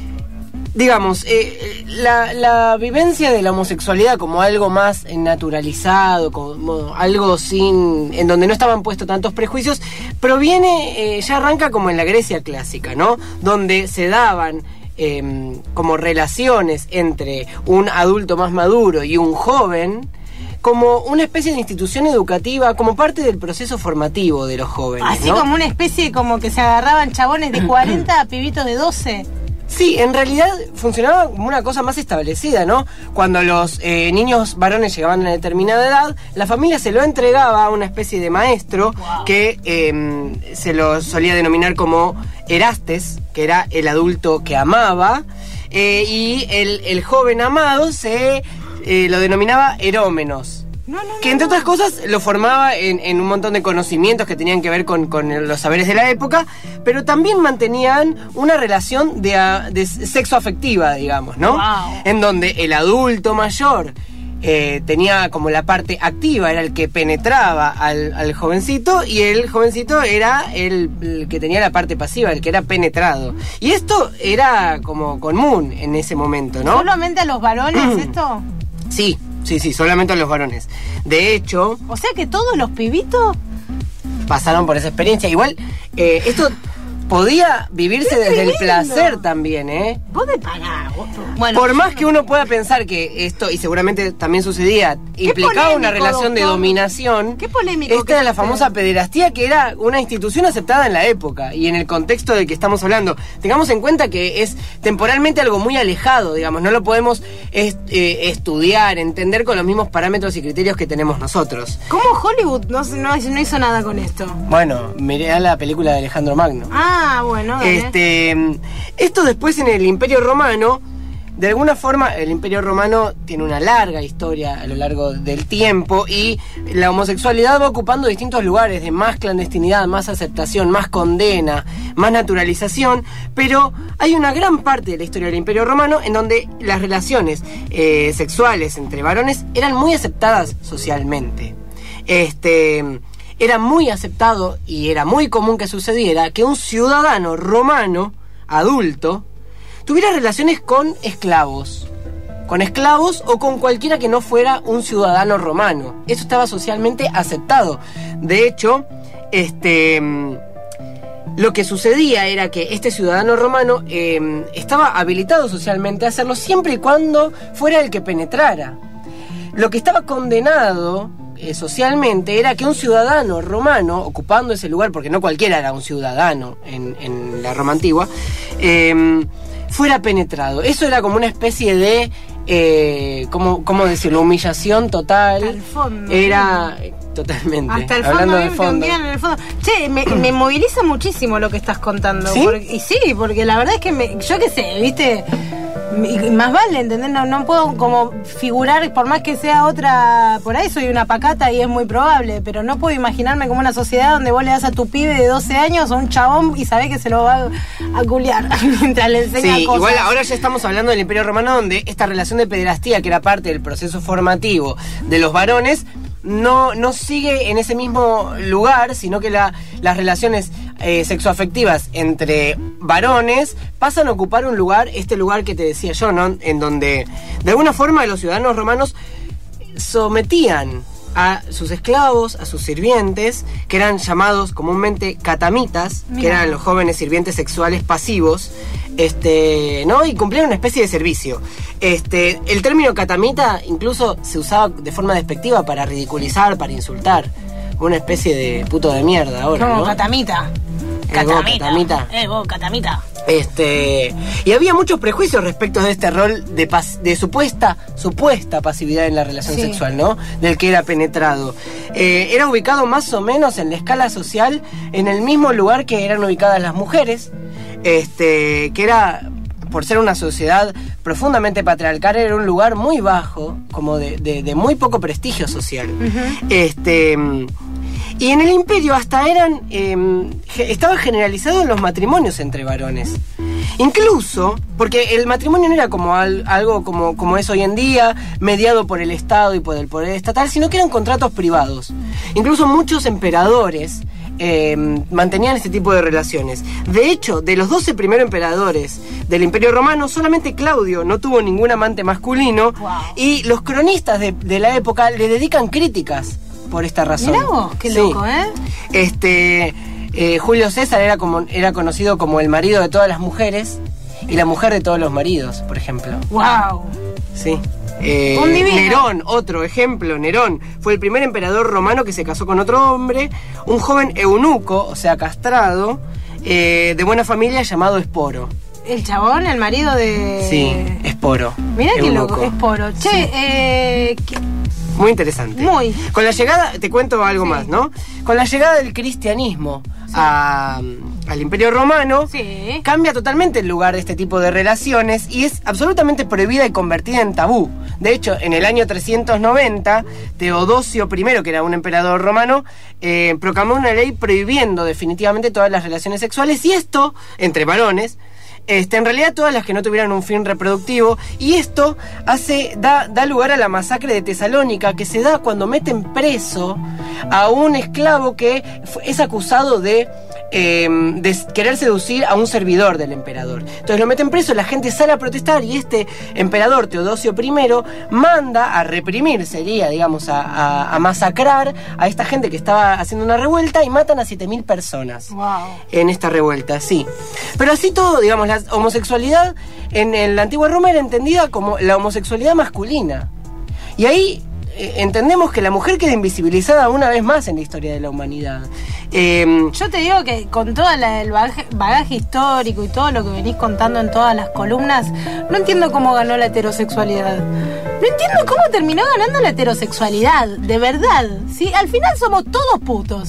Digamos, eh, la, la vivencia de la homosexualidad como algo más naturalizado, como algo sin, en donde no estaban puestos tantos prejuicios, proviene, eh, ya arranca como en la Grecia clásica, ¿no? Donde se daban eh, como relaciones entre un adulto más maduro y un joven, como una especie de institución educativa, como parte del proceso formativo de los jóvenes, Así ¿no? como una especie como que se agarraban chabones de cuarenta a pibitos de doce. Sí, en realidad funcionaba como una cosa más establecida, ¿no? Cuando los eh, niños varones llegaban a determinada edad, la familia se lo entregaba a una especie de maestro wow. que eh, se lo solía denominar como Erastes, que era el adulto que amaba, eh, y el, el joven amado se eh, lo denominaba Erómenos. No, no, que entre otras cosas lo formaba en, en un montón de conocimientos que tenían que ver con, con los saberes de la época, pero también mantenían una relación de, de sexo afectiva, digamos, ¿no? Wow. En donde el adulto mayor eh, tenía como la parte activa, era el que penetraba al, al jovencito, y el jovencito era el, el que tenía la parte pasiva, el que era penetrado. Y esto era como común en ese momento, ¿no? ¿Solamente a los varones esto? Sí. Sí, sí, solamente a los varones. De hecho... O sea que todos los pibitos... pasaron por esa experiencia. Igual, eh, esto podía vivirse desde el placer también, ¿eh? Vos de pagar. Bueno, por más que uno pueda pensar que esto, y seguramente también sucedía, implicaba polémico, una relación de doctor. dominación. Qué polémico. Esta era la famosa pederastía, que era una institución aceptada en la época y en el contexto del que estamos hablando. Tengamos en cuenta que es temporalmente algo muy alejado, digamos. No lo podemos est- eh, estudiar, entender con los mismos parámetros y criterios que tenemos nosotros. ¿Cómo Hollywood no, no, no hizo nada con esto? Bueno, miré la película de Alejandro Magno. Ah, bueno, dale. Este, esto después en el Imperio Romano, de alguna forma, el Imperio Romano tiene una larga historia a lo largo del tiempo y la homosexualidad va ocupando distintos lugares de más clandestinidad, más aceptación, más condena, más naturalización, pero hay una gran parte de la historia del Imperio Romano en donde las relaciones eh, sexuales entre varones eran muy aceptadas socialmente. Este... Era muy aceptado y era muy común que sucediera que un ciudadano romano, adulto, tuviera relaciones con esclavos. Con esclavos o con cualquiera que no fuera un ciudadano romano. Eso estaba socialmente aceptado. De hecho, este... lo que sucedía era que este ciudadano romano eh, estaba habilitado socialmente a hacerlo siempre y cuando fuera el que penetrara. Lo que estaba condenado... Eh, socialmente era que un ciudadano romano ocupando ese lugar, porque no cualquiera era un ciudadano en, en la Roma antigua, eh, fuera penetrado. Eso era como una especie de eh, ¿cómo, cómo decirlo? Humillación total. Hasta el fondo. Era eh, totalmente. Hasta el fondo, hablando de me fondo. en el fondo. Che, me, me moviliza muchísimo lo que estás contando. ¿Sí? Porque, y sí, porque la verdad es que me, yo qué sé, viste. Y más vale, ¿entendés? No, no puedo como figurar, por más que sea otra, por ahí soy una pacata y es muy probable, pero no puedo imaginarme como una sociedad donde vos le das a tu pibe de doce años a un chabón y sabés que se lo va a culiar mientras le enseña sí, cosas. Igual ahora ya estamos hablando del Imperio Romano, donde esta relación de pederastía, que era parte del proceso formativo de los varones, no, no sigue en ese mismo lugar, sino que la, las relaciones eh, sexoafectivas entre varones pasan a ocupar un lugar, este lugar que te decía yo, ¿no? En donde de alguna forma los ciudadanos romanos sometían a sus esclavos, a sus sirvientes, que eran llamados comúnmente catamitas, Mira. que eran los jóvenes sirvientes sexuales pasivos, este, ¿no? Y cumplían una especie de servicio. Este, el término catamita incluso se usaba de forma despectiva para ridiculizar, para insultar. Una especie de puto de mierda ahora, Como ¿no? catamita. Eh, vos, catamita. Eh, vos, catamita. Este, y había muchos prejuicios respecto de este rol de, pas, de supuesta supuesta pasividad en la relación sí. sexual, ¿no? Del que era penetrado. Eh, era ubicado más o menos en la escala social en el mismo lugar que eran ubicadas las mujeres, este, que era, por ser una sociedad profundamente patriarcal, era un lugar muy bajo, como de, de, de muy poco prestigio social. Uh-huh. Este... Y en el imperio hasta eran eh, estaban generalizados los matrimonios entre varones. Incluso, porque el matrimonio no era como al, algo como, como es hoy en día, mediado por el Estado y por el poder estatal, sino que eran contratos privados. Incluso muchos emperadores eh, mantenían este tipo de relaciones. De hecho, de los doce primeros emperadores del Imperio Romano, solamente Claudio no tuvo ningún amante masculino. Wow. Y los cronistas de, de la época le dedican críticas por esta razón. Mirá vos, qué loco, sí. ¿eh? Este, eh, Julio César era, como, era conocido como el marido de todas las mujeres y la mujer de todos los maridos, por ejemplo. ¡Wow! Sí. Eh, Nerón, otro ejemplo, Nerón fue el primer emperador romano que se casó con otro hombre, un joven eunuco, o sea, castrado, eh, de buena familia llamado Esporo. El chabón, el marido de... Sí, Esporo. Mirá qué loco, Esporo. Che, sí. eh... ¿qué? Muy interesante. Muy. Con la llegada, te cuento algo sí. más, ¿no? Con la llegada del cristianismo sí. a, al Imperio Romano, sí. cambia totalmente el lugar de este tipo de relaciones y es absolutamente prohibida y convertida en tabú. De hecho, en el año trescientos noventa, Teodosio primero, que era un emperador romano, eh, proclamó una ley prohibiendo definitivamente todas las relaciones sexuales, y esto, entre varones, Este, en realidad todas las que no tuvieran un fin reproductivo, y esto hace da, da lugar a la masacre de Tesalónica, que se da cuando meten preso a un esclavo que es acusado de, eh, de querer seducir a un servidor del emperador. Entonces lo meten preso, la gente sale a protestar y este emperador Teodosio primero manda a reprimir, sería digamos a, a, a masacrar a esta gente que estaba haciendo una revuelta, y matan a siete mil personas. Wow. En esta revuelta, sí. Pero así todo, digamos, la homosexualidad en, en la antigua Roma era entendida como la homosexualidad masculina. Y ahí eh, entendemos que la mujer queda invisibilizada una vez más en la historia de la humanidad. Eh, Yo te digo que con todo la, el bagaje, bagaje histórico y todo lo que venís contando en todas las columnas, no entiendo cómo ganó la heterosexualidad. No entiendo cómo terminó ganando la heterosexualidad, de verdad. ¿Sí? Al final somos todos putos.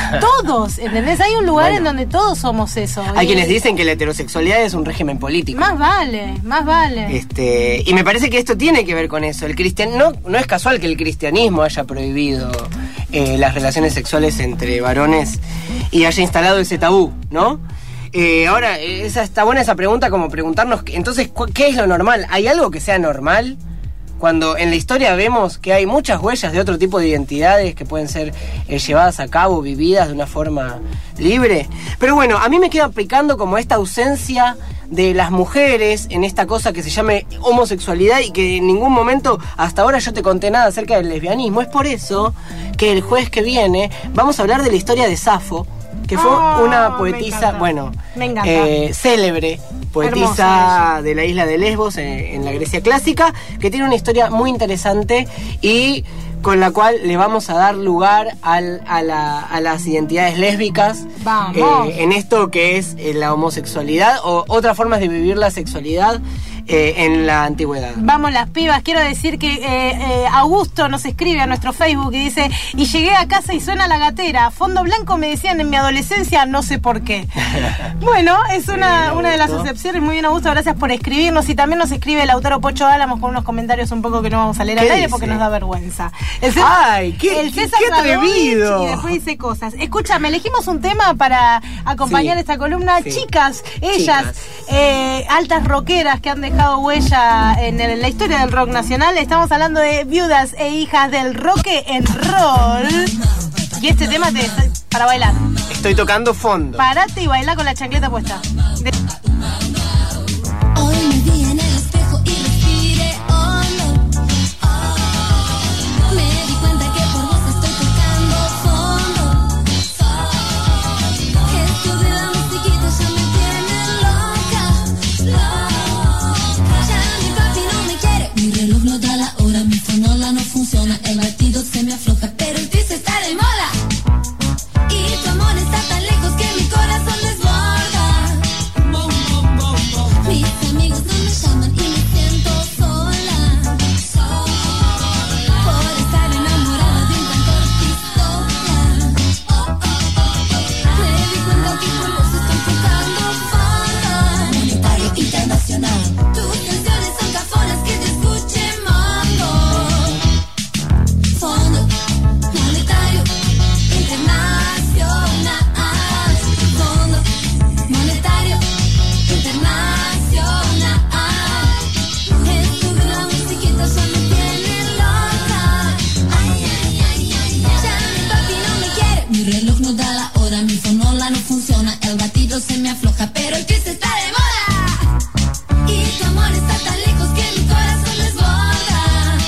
Todos, ¿entendés? Hay un lugar bueno, en donde todos somos eso. Hay y... quienes dicen que la heterosexualidad es un régimen político. Más vale, más vale. Este, y me parece que esto tiene que ver con eso. El cristian... no, no es casual que el cristianismo haya prohibido eh, las relaciones sexuales entre varones y haya instalado ese tabú, ¿no? Eh, ahora, esa, está buena esa pregunta, como preguntarnos, entonces, ¿qué es lo normal? ¿Hay algo que sea normal? Cuando en la historia vemos que hay muchas huellas de otro tipo de identidades que pueden ser eh, llevadas a cabo, vividas de una forma libre. Pero bueno, a mí me queda picando como esta ausencia de las mujeres en esta cosa que se llame homosexualidad, y que en ningún momento hasta ahora yo te conté nada acerca del lesbianismo. Es por eso que el jueves que viene vamos a hablar de la historia de Safo, que fue oh, una poetisa, me bueno, me eh, célebre poetisa de la isla de Lesbos, eh, en la Grecia clásica, que tiene una historia muy interesante y con la cual le vamos a dar lugar al, a, la, a las identidades lésbicas eh, en esto que es eh, la homosexualidad o otras formas de vivir la sexualidad eh, en la antigüedad. Vamos las pibas, quiero decir que eh, eh, Augusto nos escribe a nuestro Facebook y dice: y llegué a casa y suena la gatera, fondo blanco me decían en mi adolescencia, no sé por qué. Bueno, es una, una de las excepciones. Muy bien, Augusto, gracias por escribirnos. Y también nos escribe Lautaro Pocho Álamos con unos comentarios un poco que no vamos a leer al aire porque nos da vergüenza. El César, ¡ay, qué, el César qué atrevido! Y después dice cosas. Escúchame, elegimos un tema para acompañar sí, esta columna. Sí. Chicas, ellas, Chicas. Eh, altas rockeras que han dejado huella en, el, en la historia del rock nacional. Estamos hablando de viudas e hijas del rock and roll. Y este tema te, para bailar. estoy tocando fondo. Parate y baila con la chancleta puesta. De- Hoy me vi en el espejo y respiré hondo. Oh, me di cuenta que por vos estoy tocando fondo. Esto de la musiquita ya me tiene loca, loca. Ya mi papi no me quiere, mi reloj no da la hora, mi fonola no funciona, el batido se me afloja, pero el twist está de moda. Y tu amor está tan lejos que mi corazón desborda. Mis amigos no me llaman y me siento sola, sola, por estar enamorada de un cantor pistola. Oh, oh, oh, oh. Me di cuenta que por vos estoy tocando fondo. Monetario internacional. Tus canciones son cafonas que te escuche mongo. Fondo monetario internacional. Fondo monetario internacional. Esto de la musiquita ya me tiene loca. Ay, ay, ay, ay, ay. Ya mi papi no me quiere, mi reloj no da la hora, mi fonola no funciona, el batido se me afloja, pero el twist está de moda. Y tu amor está tan lejos que mi corazón desborda.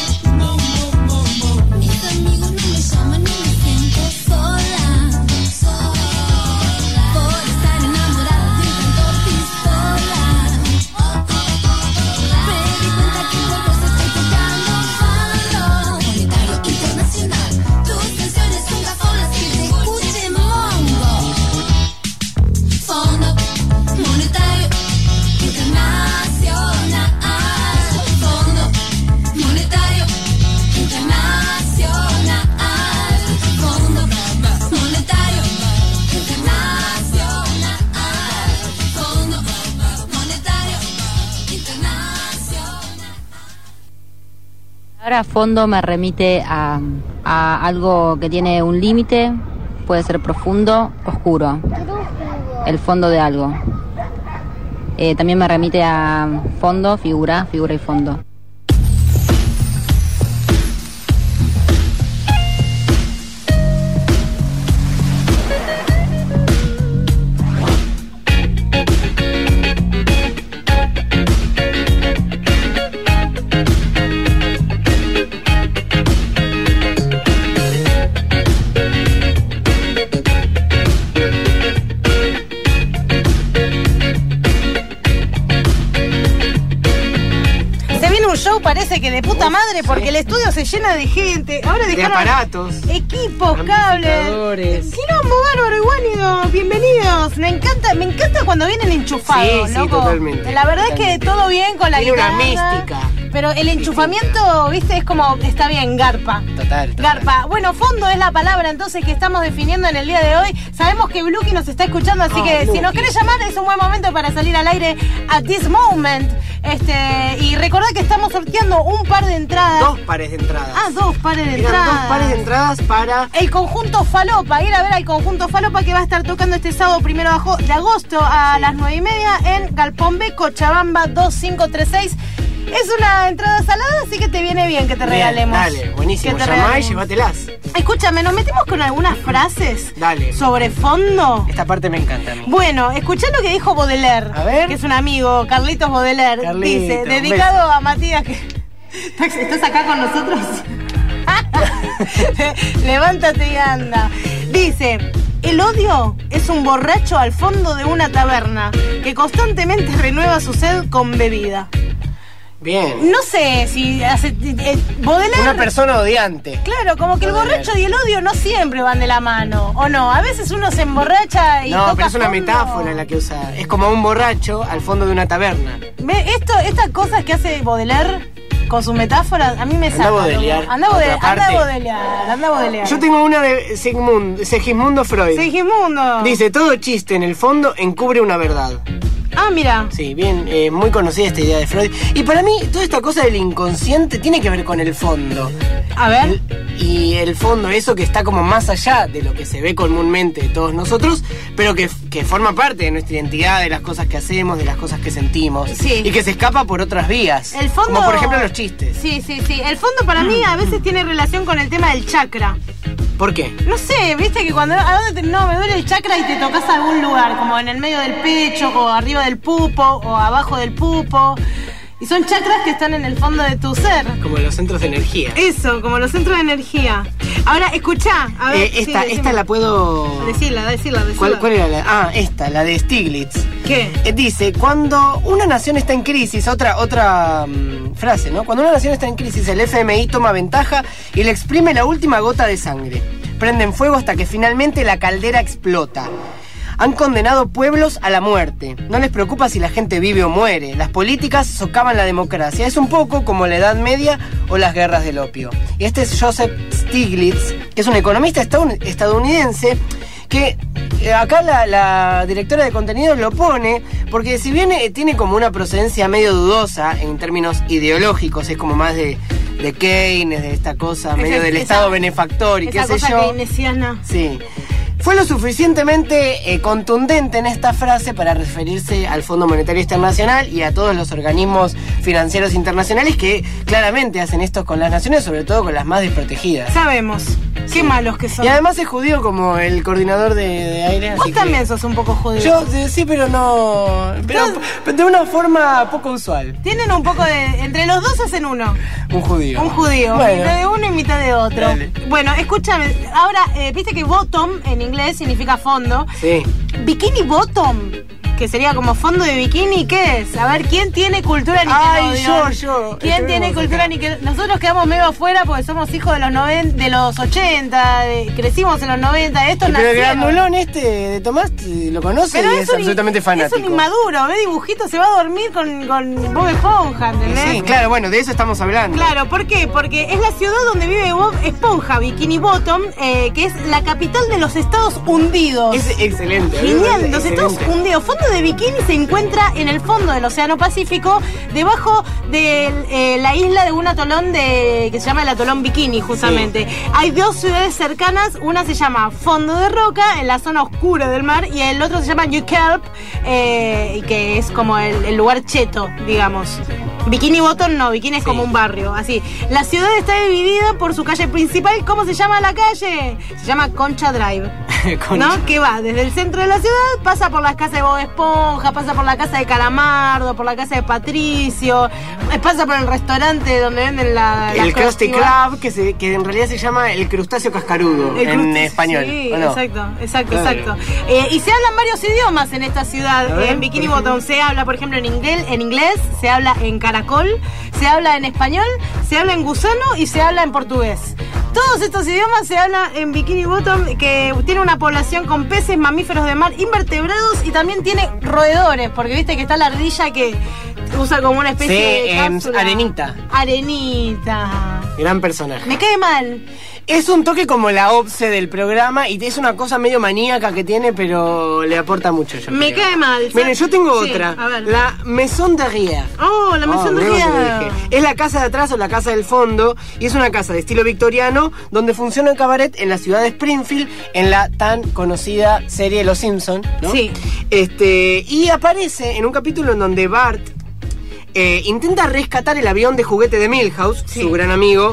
Mis amigos no me llaman y me siento sola, sola, por estar enamorada de un cantor pistola. Me di cuenta que por vos estoy tocando fondo. Monetario internacional. Tus canciones son cafonas que te escuche mongo. Fondo monetario internacional. Fondo monetario internacional. Fondo monetario internacional. Fondo monetario internacional. Ahora fondo me remite a, a algo que tiene un límite, puede ser profundo, oscuro, el fondo de algo. Eh, también me remite a fondo, figura, figura y fondo. Parece que de puta madre, porque sí. El estudio se llena de gente. Ahora de dejaron aparatos, equipos, cables. Quilombo bárbaro, iguanido. Bienvenidos. Me encanta, me encanta cuando vienen enchufados, sí, loco. Sí, totalmente. La verdad totalmente. Es que todo bien con la Tiene guitarra. Tiene una mística. Pero el enchufamiento, viste, es como, está bien, garpa. Total, total. Garpa. Bueno, fondo es la palabra entonces que estamos definiendo en el día de hoy. Sabemos que Bluki nos está escuchando, así oh, que Bluki. Si nos querés llamar es un buen momento para salir al aire at this moment. Este, y recordad que estamos sorteando un par de entradas. Dos pares de entradas. Ah, dos pares de Eran entradas. Dos pares de entradas para el conjunto Falopa. Ir a ver al conjunto Falopa que va a estar tocando este sábado primero de agosto a sí. las nueve y media en Galpón B, Cochabamba dos cinco tres seis. Es una entrada salada, así que te viene bien que te bien, regalemos. Dale, buenísimo. Que te Llamá y llévatelas. Escúchame, nos metemos con algunas frases dale. Sobre fondo. Esta parte me encanta a mí. Bueno, escuchá lo que dijo Baudelaire, a ver. Que es un amigo, Carlitos Baudelaire. Carlito, dice, dedicado a Matías. Que... ¿Estás acá con nosotros? Levántate y anda. Dice... El odio es un borracho al fondo de una taberna que constantemente renueva su sed con bebida. Bien. No sé si hace, eh, Baudelaire... Una persona odiante. Claro, como que Baudelaire. El borracho y el odio no siempre van de la mano, ¿o no? A veces uno se emborracha y no, toca pero es una fondo. Metáfora la que usa. Es como un borracho al fondo de una taberna. ¿Ve? Esto, estas cosas que hace Baudelaire con sus metáforas, a mí me saca. Anda a bodelear. Anda a bodelear, anda a bodelear, anda a bodelear. Yo tengo una de Sigmund, Segismundo Freud. Segismundo. Dice, todo chiste en el fondo encubre una verdad. Ah, mira. Sí, bien, eh, muy conocida esta idea de Freud. Y para mí, toda esta cosa del inconsciente tiene que ver con el fondo. A ver. El, y el fondo, eso que está como más allá de lo que se ve comúnmente de todos nosotros, pero que, que forma parte de nuestra identidad, de las cosas que hacemos, de las cosas que sentimos. Sí. Y que se escapa por otras vías. El fondo... Como por ejemplo los chistes. Sí, sí, sí. El fondo para mí a veces tiene relación con el tema del chakra. ¿Por qué? No sé, viste que cuando a dónde te, no me duele el chakra y te tocas algún lugar, como en el medio del pecho, o arriba del pupo, o abajo del pupo. Y son chakras que están en el fondo de tu ser. Como los centros de energía. Eso, como los centros de energía. Ahora, escuchá. A ver, eh, esta, sí, esta la puedo... Decirla, decirla, decirla. ¿Cuál, ¿Cuál era la...? Ah, esta, la de Stiglitz. ¿Qué? Eh, dice, cuando una nación está en crisis, otra, otra um, frase, ¿no? Cuando una nación está en crisis, el F M I toma ventaja y le exprime la última gota de sangre. Prenden fuego hasta que finalmente la caldera explota. Han condenado pueblos a la muerte. No les preocupa si la gente vive o muere. Las políticas socavan la democracia. Es un poco como la Edad Media o las guerras del opio. Y este es Joseph Stiglitz, que es un economista estadounidense que eh, acá la, la directora de contenido lo pone porque si bien eh, tiene como una procedencia medio dudosa en términos ideológicos, es como más de, de Keynes, de esta cosa, medio esa, del esa, Estado benefactor y qué sé cosa yo. keynesiana. Sí. Fue lo suficientemente eh, contundente en esta frase para referirse al Fondo Monetario Internacional y a todos los organismos financieros internacionales que claramente hacen esto con las naciones, sobre todo con las más desprotegidas. Sabemos. Qué Sí. malos que son. Y además es judío como el coordinador de, de aire. Vos así también que... sos un poco judío. Yo eh, sí, pero no... Pero p- de una forma poco usual. Tienen un poco de... Entre los dos hacen uno. Un judío. Un judío. Bueno. Mitad de uno y mitad de otro. Dale. Bueno, escúchame. Ahora, eh, viste que bottom en inglés significa fondo. Sí. Bikini bottom, que sería como fondo de bikini, ¿qué es? A ver, ¿quién tiene cultura Nickelodeon? Ay, yo, yo. ¿Quién Estuvimos tiene cultura acá. Nickelodeon? Nosotros quedamos medio afuera porque somos hijos de los noventa, de los ochenta, de- crecimos en los noventa, estos Pero el nacieron. grandulón este de Tomás eh, lo conoce Pero y es, es un, absolutamente fanático. Es un inmaduro, ve dibujitos, se va a dormir con, con Bob Esponja, ¿entendés? Sí, claro, bueno, de eso estamos hablando. Claro, ¿por qué? Porque es la ciudad donde vive Bob Esponja, Bikini Bottom, eh, que es la capital de los Estados Hundidos. Es excelente. Genial, es los excelente. Estados Hundidos. Fondo de Bikini se encuentra en el fondo del Océano Pacífico, debajo de eh, la isla de un atolón de, que se llama el atolón Bikini, justamente. Sí. Hay dos ciudades cercanas, una se llama Fondo de Roca, en la zona oscura del mar, y el otro se llama Ukelp, eh, que es como el, el lugar cheto, digamos. Bikini Bottom no, Bikini es sí. como un barrio, así. La ciudad está dividida por su calle principal. ¿Cómo se llama la calle? Se llama Concha Drive. Concha. ¿No? Que va desde el centro de la ciudad, pasa por las casas de Bob Esponja, pasa por la casa de Calamardo, por la casa de Patricio, pasa por el restaurante donde venden la... El la Krusty Krab, que, se, que en realidad se llama el crustáceo cascarudo el en crustáceo, español. Sí, no? exacto, exacto, claro. exacto. Eh, y se hablan varios idiomas en esta ciudad. Ver, en Bikini Bottom se habla, por ejemplo, en inglés, en inglés, se habla en caracol, se habla en español, se habla en gusano y se habla en portugués. Todos estos idiomas se hablan en Bikini Bottom, que tiene una población con peces, mamíferos de mar, invertebrados y también tiene roedores, porque viste que está la ardilla que usa como una especie sí, de cápsula. Eh, arenita. Arenita. Gran personaje. Me cae mal. Es un toque como la obse del programa y es una cosa medio maníaca que tiene, pero le aporta mucho. Yo Me creo. cae mal. Miren, yo tengo sí, otra. La Maison de Rière. Oh, la Maison oh, de Rière. Es la casa de atrás o la casa del fondo y es una casa de estilo victoriano donde funciona el cabaret en la ciudad de Springfield en la tan conocida serie Los Simpson, ¿no? Sí. Este, y aparece en un capítulo en donde Bart eh, intenta rescatar el avión de juguete de Milhouse, sí. su gran amigo.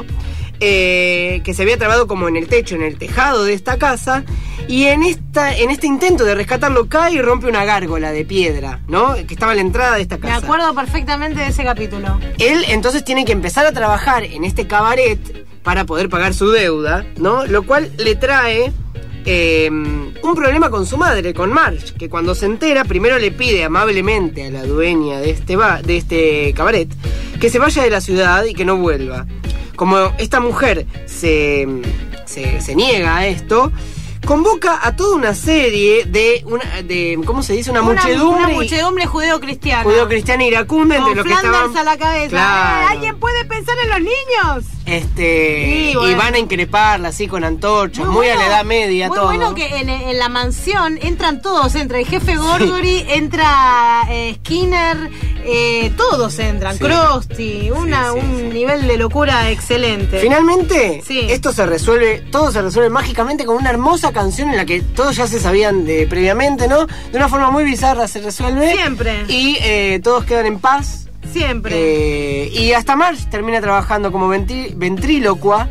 Eh, que se había trabado como en el techo, en el tejado de esta casa, y en esta en este intento de rescatarlo cae y rompe una gárgola de piedra, ¿no? Que estaba a la entrada de esta casa. Me acuerdo perfectamente de ese capítulo. Él entonces tiene que empezar a trabajar en este cabaret para poder pagar su deuda, ¿no? Lo cual le trae eh, un problema con su madre, con Marge, que cuando se entera, primero le pide amablemente a la dueña de este, ba- de este cabaret que se vaya de la ciudad y que no vuelva. Como esta mujer se, se, se niega a esto, convoca a toda una serie de, una, de ¿cómo se dice? Una, una muchedumbre. Una muchedumbre judeo-cristiana. Judeo-cristiana iracunda, entre los que estaban... a la cabeza. Claro. ¿Eh? ¿Alguien puede pensar en los niños? Este sí, bueno. Y van a increparla así con antorchas, muy, muy bueno, a la edad media, muy todo. Muy bueno que en, en la mansión entran todos, entra el jefe Gorgory, sí. entra eh, Skinner, eh, todos entran, sí. Krusty, una, sí, sí, un sí. nivel de locura excelente. Finalmente, sí. esto se resuelve, todo se resuelve mágicamente con una hermosa canción en la que todos ya se sabían de, previamente, ¿no? De una forma muy bizarra se resuelve. Siempre. Y eh, todos quedan en paz. Siempre. Eh, y hasta Marge termina trabajando como ventrí- ventrílocua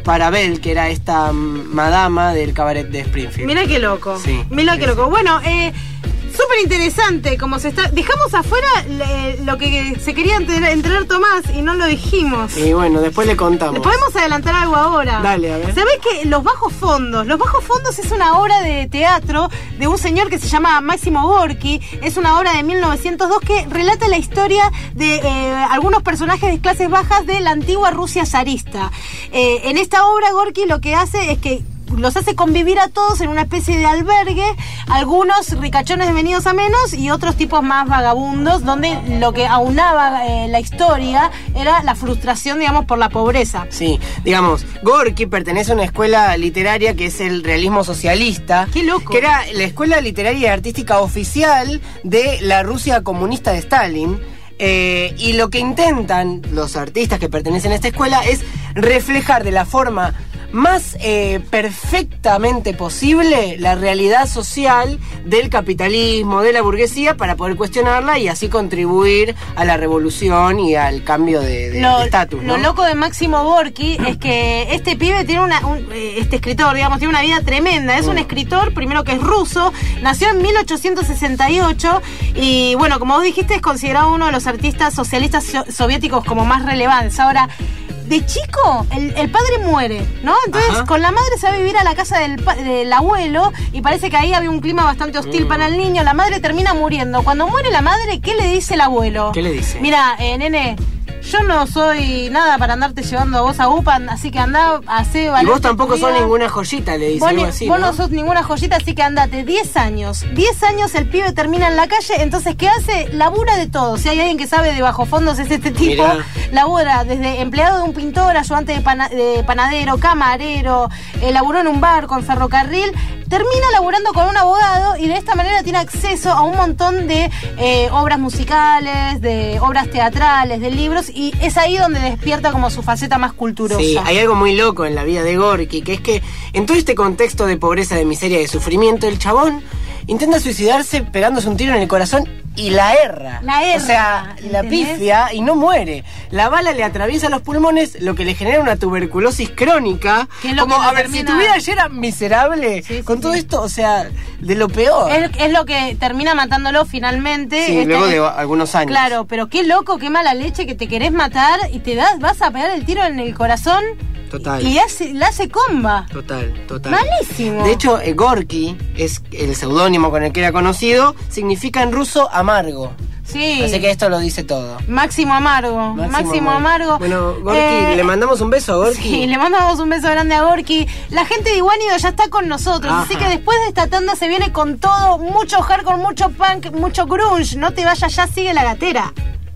para Belle, que era esta madama del cabaret de Springfield. Mira qué loco. Sí. Mira qué loco. Bueno, eh... súper interesante como se está. Dejamos afuera le, lo que se quería enterar, enterar Tomás y no lo dijimos. Y bueno, después le contamos. ¿Le podemos adelantar algo ahora? Dale, a ver. ¿Sabés que Los Bajos Fondos? Los Bajos Fondos es una obra de teatro de un señor que se llama Máximo Gorki. Es una obra de mil novecientos dos que relata la historia de eh, algunos personajes de clases bajas de la antigua Rusia zarista. Eh, en esta obra Gorki lo que hace es que los hace convivir a todos en una especie de albergue, algunos ricachones de venidos a menos y otros tipos más vagabundos, donde lo que aunaba eh, la historia era la frustración, digamos, por la pobreza. Sí, digamos, Gorki pertenece a una escuela literaria que es el realismo socialista. ¡Qué loco! Que era la escuela literaria y artística oficial de la Rusia comunista de Stalin. Eh, y lo que intentan los artistas que pertenecen a esta escuela es reflejar de la forma más eh, perfectamente posible la realidad social del capitalismo, de la burguesía, para poder cuestionarla y así contribuir a la revolución y al cambio de estatus, lo, ¿no? lo loco de Máximo Gorki es que este pibe tiene una, un, este escritor, digamos, tiene una vida tremenda. Es mm. un escritor, primero que es ruso, nació en mil ochocientos sesenta y ocho y bueno, como vos dijiste, es considerado uno de los artistas socialistas so- soviéticos como más relevantes. Ahora, de chico, el, el padre muere, ¿no? Entonces, Ajá. con la madre se va a vivir a la casa del, del abuelo y parece que ahí había un clima bastante hostil mm. para el niño. La madre termina muriendo. Cuando muere la madre, ¿qué le dice el abuelo? ¿Qué le dice? Mira, eh, nene, yo no soy nada para andarte llevando a vos a UPA, así que andá a hacer... Y vos tampoco sos ninguna joyita, le dice vos, algo así, Vos ¿no? no sos ninguna joyita, así que andate. diez años. diez años el pibe termina en la calle, entonces, ¿qué hace? Labura de todo. Si hay alguien que sabe de bajo fondos es este tipo. Mirá. Labura desde empleado de un pintor, ayudante de, pana, de panadero, camarero, eh, laburó en un bar, con ferrocarril. Termina laburando con un abogado y de esta manera tiene acceso a un montón de eh, obras musicales, de obras teatrales, de libros, y es ahí donde despierta como su faceta más culturosa. Sí, hay algo muy loco en la vida de Gorki, que es que en todo este contexto de pobreza, de miseria, de sufrimiento, el chabón intenta suicidarse pegándose un tiro en el corazón y la erra. La erra. O sea, la pifia y no muere. La bala le atraviesa los pulmones, lo que le genera una tuberculosis crónica. ¿Qué es lo como, que a ver, termina... si tu vida ya era miserable, sí, sí, con sí. todo esto, o sea, de lo peor. Es, es lo que termina matándolo finalmente. Sí, este, luego de algunos años. Claro, pero qué loco, qué mala leche que te querés matar y te das, vas a pegar el tiro en el corazón. Total. Y hace, la hace comba. Total, total. Malísimo. De hecho, eh, Gorki es el seudónimo con el que era conocido, significa en ruso amargo. Sí. Así que esto lo dice todo. Máximo Amargo. Máximo, Máximo amargo. amargo. Bueno, Gorki, eh, ¿le mandamos un beso a Gorki? Sí, le mandamos un beso grande a Gorki. La gente de Iguánido ya está con nosotros. Ajá. Así que después de esta tanda se viene con todo. Mucho hardcore, mucho punk, mucho grunge. No te vayas ya, sigue la gatera.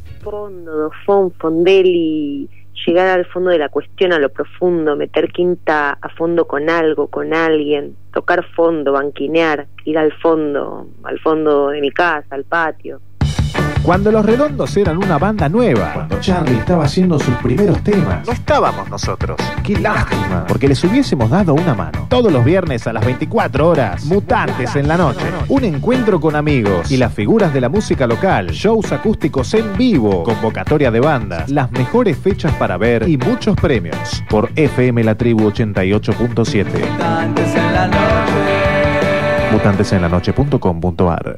Fondo, fon, fondeli. Llegar al fondo de la cuestión, a lo profundo, meter quinta a fondo con algo, con alguien, tocar fondo, banquinear, ir al fondo, al fondo de mi casa, al patio. Cuando Los Redondos eran una banda nueva, cuando Charlie estaba haciendo sus primeros temas, no estábamos nosotros. ¡Qué lástima! Porque les hubiésemos dado una mano. Todos los viernes a las veinticuatro horas, Mutantes en la noche. Un encuentro con amigos y las figuras de la música local, shows acústicos en vivo, convocatoria de bandas, las mejores fechas para ver y muchos premios. Por F M La Tribu ochenta y ocho punto siete. Mutantes en la noche. mutantes en la noche punto com punto a r.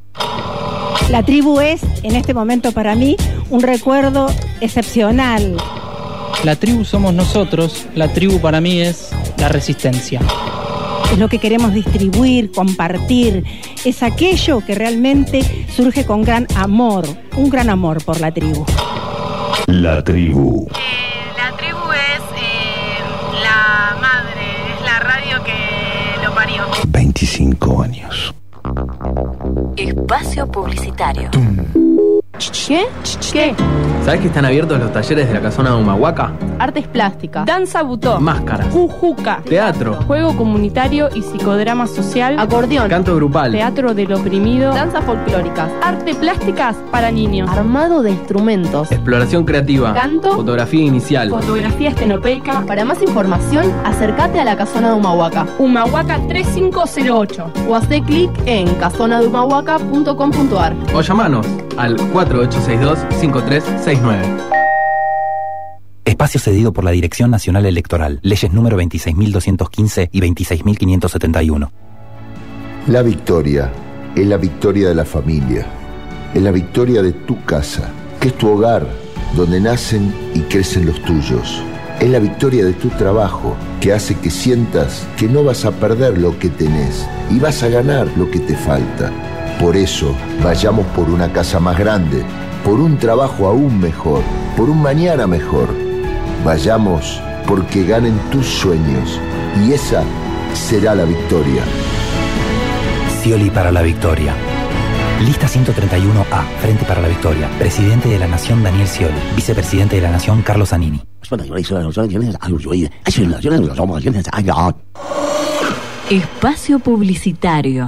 La tribu es, en este momento para mí, un recuerdo excepcional. La tribu somos nosotros, la tribu para mí es la resistencia. Es lo que queremos distribuir, compartir, es aquello que realmente surge con gran amor, un gran amor por la tribu. La tribu. Eh, la tribu es eh, la madre, es la radio que lo parió. veinticinco años. Espacio publicitario. ¿Qué? ¿Qué? ¿Sabés que están abiertos los talleres de la Casona de Humahuaca? Artes plásticas, danza butó, máscaras, jujuca, teatro, juego comunitario y psicodrama social, acordeón, canto grupal, teatro del oprimido, danzas folclóricas, arte plásticas para niños, armado de instrumentos, exploración creativa, canto, fotografía inicial, fotografía estenopeica. Para más información, acércate a la Casona de Humahuaca, Humahuaca tres cinco cero ocho, o hacé clic en casona de humahuaca punto com punto a r o llamanos al cuatro ocho seis dos cinco tres seis nueve. Espacio cedido por la Dirección Nacional Electoral. Leyes número veintiséis mil doscientos quince y veintiséis mil quinientos setenta y uno. La victoria es la victoria de la familia. Es la victoria de tu casa, que es tu hogar, donde nacen y crecen los tuyos. Es la victoria de tu trabajo, que hace que sientas que no vas a perder lo que tenés y vas a ganar lo que te falta. Por eso, vayamos por una casa más grande, por un trabajo aún mejor, por un mañana mejor. Vayamos porque ganen tus sueños y esa será la victoria. Scioli para la victoria. Lista ciento treinta y uno A, Frente para la Victoria. Presidente de la Nación Daniel Scioli. Vicepresidente de la Nación Carlos Zanini. Espacio publicitario.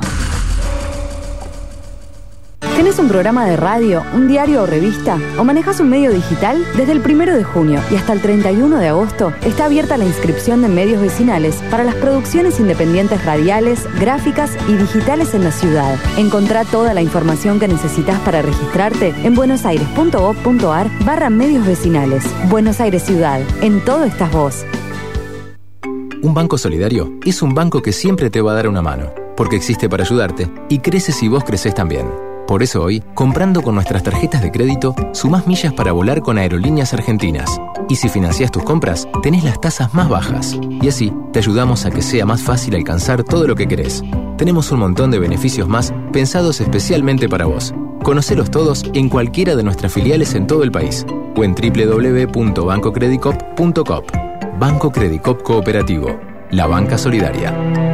¿Tenés un programa de radio, un diario o revista? ¿O manejas un medio digital? Desde el primero de junio y hasta el treinta y uno de agosto está abierta la inscripción de medios vecinales para las producciones independientes radiales, gráficas y digitales en la ciudad. Encontrá toda la información que necesitas para registrarte en buenosaires.gov.ar barra medios vecinales. Buenos Aires Ciudad. En todo estás vos. Un banco solidario es un banco que siempre te va a dar una mano, porque existe para ayudarte y crece si vos creces también. Por eso hoy, comprando con nuestras tarjetas de crédito, sumás millas para volar con Aerolíneas Argentinas. Y si financiás tus compras, tenés las tasas más bajas. Y así, te ayudamos a que sea más fácil alcanzar todo lo que querés. Tenemos un montón de beneficios más pensados especialmente para vos. Conocelos todos en cualquiera de nuestras filiales en todo el país o en doble u doble u doble u punto banco credicop punto com. Banco Credicop Cooperativo. La banca solidaria.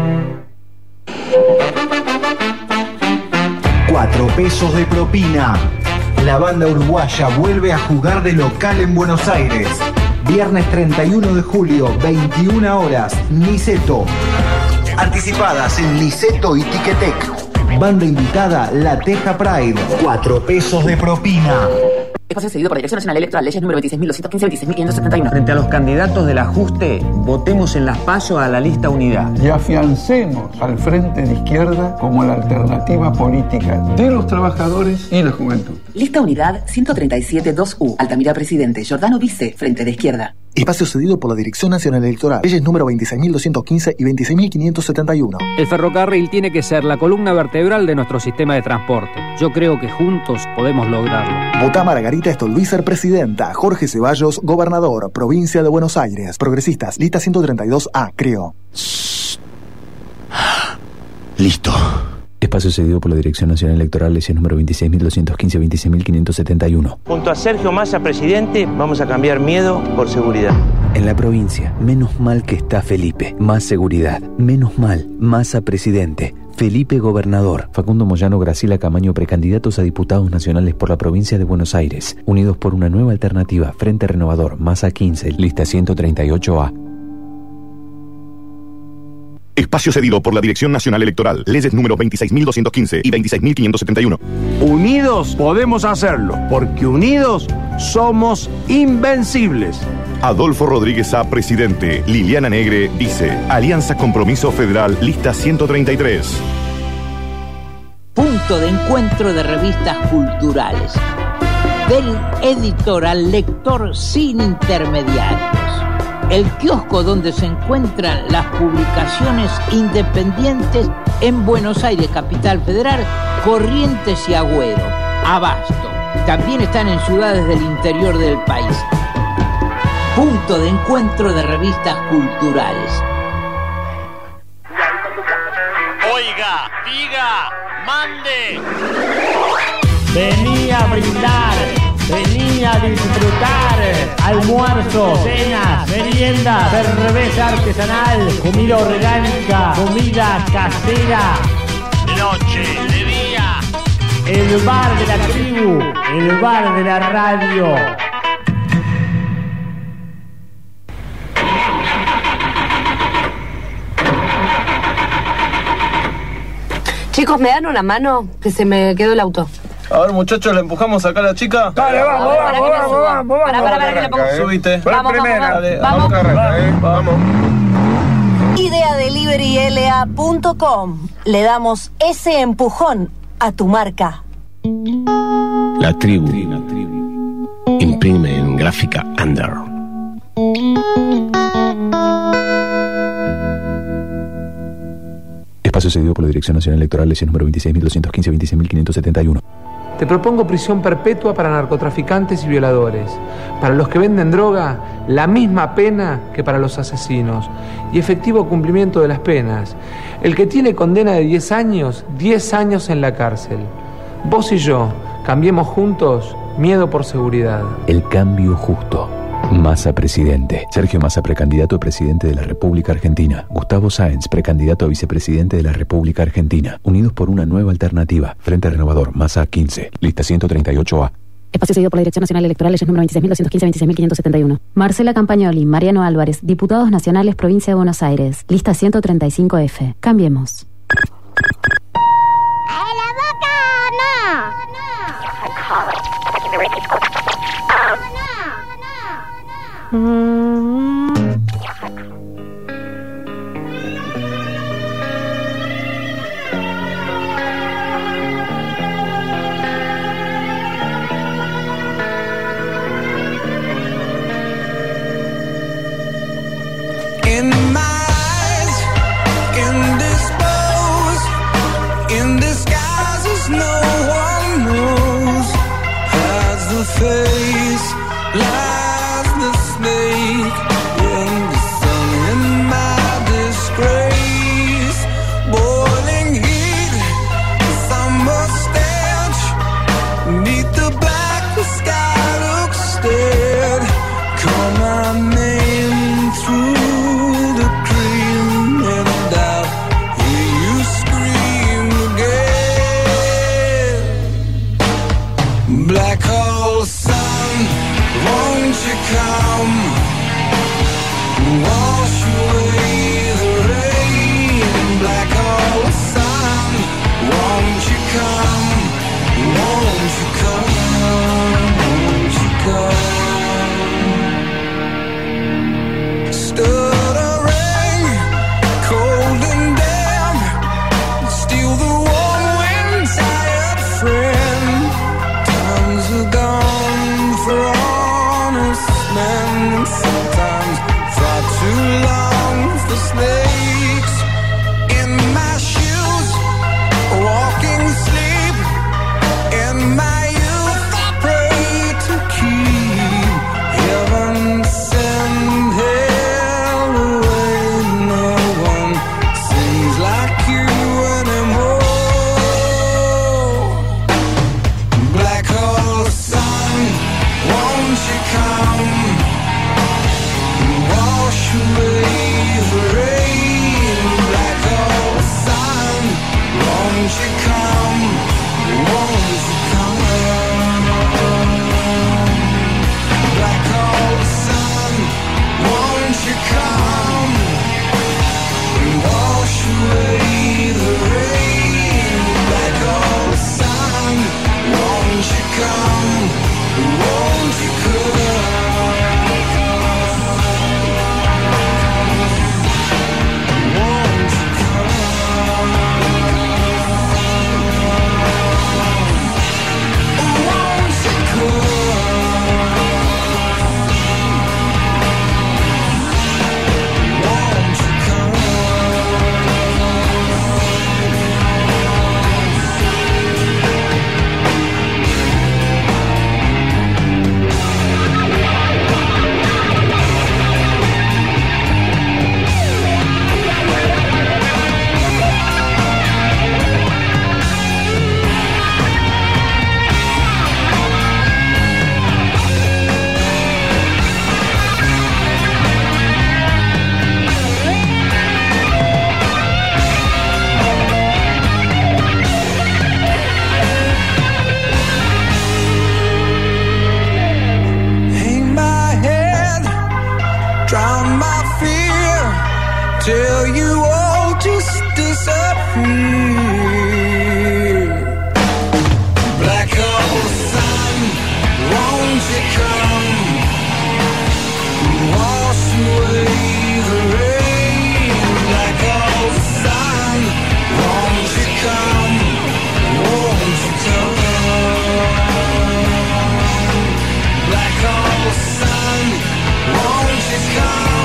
Cuatro pesos de propina. La banda uruguaya vuelve a jugar de local en Buenos Aires. Viernes treinta y uno de julio, veintiuna horas, Niceto. Anticipadas en Niceto y Ticketek. Banda invitada, La Teja Pride. Cuatro pesos de propina. Espacio cedido por la Dirección Nacional Electoral. Leyes número veintiséis mil doscientos quince y veintiséis mil quinientos setenta y uno. Frente a los candidatos del ajuste, votemos en las PASO a la lista Unidad. Y afiancemos al Frente de Izquierda como la alternativa política de los trabajadores y la juventud. Lista Unidad ciento treinta y siete dos U. Altamira Presidente. Giordano Vice. Frente de Izquierda. Espacio cedido por la Dirección Nacional Electoral. Leyes número veintiséis mil doscientos quince y veintiséis mil quinientos setenta y uno. El ferrocarril tiene que ser la columna vertebral de nuestro sistema de transporte. Yo creo que juntos podemos lograrlo. Vota Margarita Stolbizer, presidenta. Jorge Ceballos, gobernador. Provincia de Buenos Aires. Progresistas. Lista ciento treinta y dos A. Creo. Listo. Espacio cedido por la Dirección Nacional Electoral, leyes número veintiséis mil doscientos quince y veintiséis mil quinientos setenta y uno. Junto a Sergio Massa, presidente, vamos a cambiar miedo por seguridad. En la provincia, menos mal que está Felipe, más seguridad. Menos mal, Massa presidente, Felipe gobernador. Facundo Moyano, Graciela Camaño, precandidatos a diputados nacionales por la provincia de Buenos Aires. Unidos por una nueva alternativa, Frente Renovador, Massa quince, lista ciento treinta y ocho A. Espacio cedido por la Dirección Nacional Electoral. Leyes número veintiséis mil doscientos quince y veintiséis mil quinientos setenta y uno. Unidos podemos hacerlo, porque unidos somos invencibles. Adolfo Rodríguez A, presidente. Liliana Negre, vice. Alianza Compromiso Federal, lista ciento treinta y tres. Punto de encuentro de revistas culturales. Del editor al lector sin intermediarios. El kiosco donde se encuentran las publicaciones independientes en Buenos Aires, Capital Federal, Corrientes y Agüero. Abasto. También están en ciudades del interior del país. Punto de encuentro de revistas culturales. Oiga, diga, mande. Venía a brindar, venía a disfrutar. Almuerzo, cenas, meriendas, cerveza artesanal, comida orgánica, comida casera. De noche, de día. El bar de la tribu, el bar de la radio. Chicos, ¿me dan una mano? Que se me quedó el auto. A ver, muchachos, ¿le empujamos acá a la chica? Dale, vamos, vamos, vamos, vamos, vamos, vamos. Para, para, para, que le pongo. Subiste. Vamos, primera. Dale, vamos. Vamos. Vamos. idea delivery l a punto com. Le damos ese empujón a tu marca. La tribu. Imprime en gráfica Under. Espacio cedido por la Dirección Nacional Electoral, lesión número veintiséis mil doscientos quince, veintiséis mil quinientos setenta y uno. Te propongo prisión perpetua para narcotraficantes y violadores. Para los que venden droga, la misma pena que para los asesinos. Y efectivo cumplimiento de las penas. El que tiene condena de diez años, diez años en la cárcel. Vos y yo, cambiemos juntos miedo por seguridad. El cambio justo. Massa presidente. Sergio Massa, precandidato a presidente de la República Argentina. Gustavo Sáenz, precandidato a vicepresidente de la República Argentina. Unidos por una nueva alternativa. Frente Renovador, Massa quince. Lista ciento treinta y ocho A. Espacio cedido por la Dirección Nacional Electoral, leyes número veintiséis mil doscientos quince, veintiséis mil quinientos setenta y uno. Marcela Campagnoli, Mariano Álvarez, diputados nacionales, Provincia de Buenos Aires. Lista ciento treinta y cinco F. Cambiemos. ¡A la boca! ¡No! In my eyes, indisposed, in disguises no one knows, has the face, lies the snake, in the sun, in my disgrace, boiling heat, summer stench, neath the black, the sky looks dead, call my name through black hole sun, won't you come, wash away the rain. Black hole sun, won't you come, won't you come, won't you come. Stuttering, cold and damp, steal the warm wind, tired friend. Gone for honest men, sometimes far too long for snakes. In my shoes, walking sleep. In my youth, I pray to keep heaven send hell away. No one sings like you anymore. Black hole sun, won't you come, wash away the rain. Black hole sun, won't you come, won't you come. Black hole sun, won't you come, wash away the rain. Black hole sun, won't you come, won't you come. Till you all just disappear. Black hole sun, won't you come, wash away the rain. Black hole sun, won't you come, won't you come. Black hole sun, won't you come.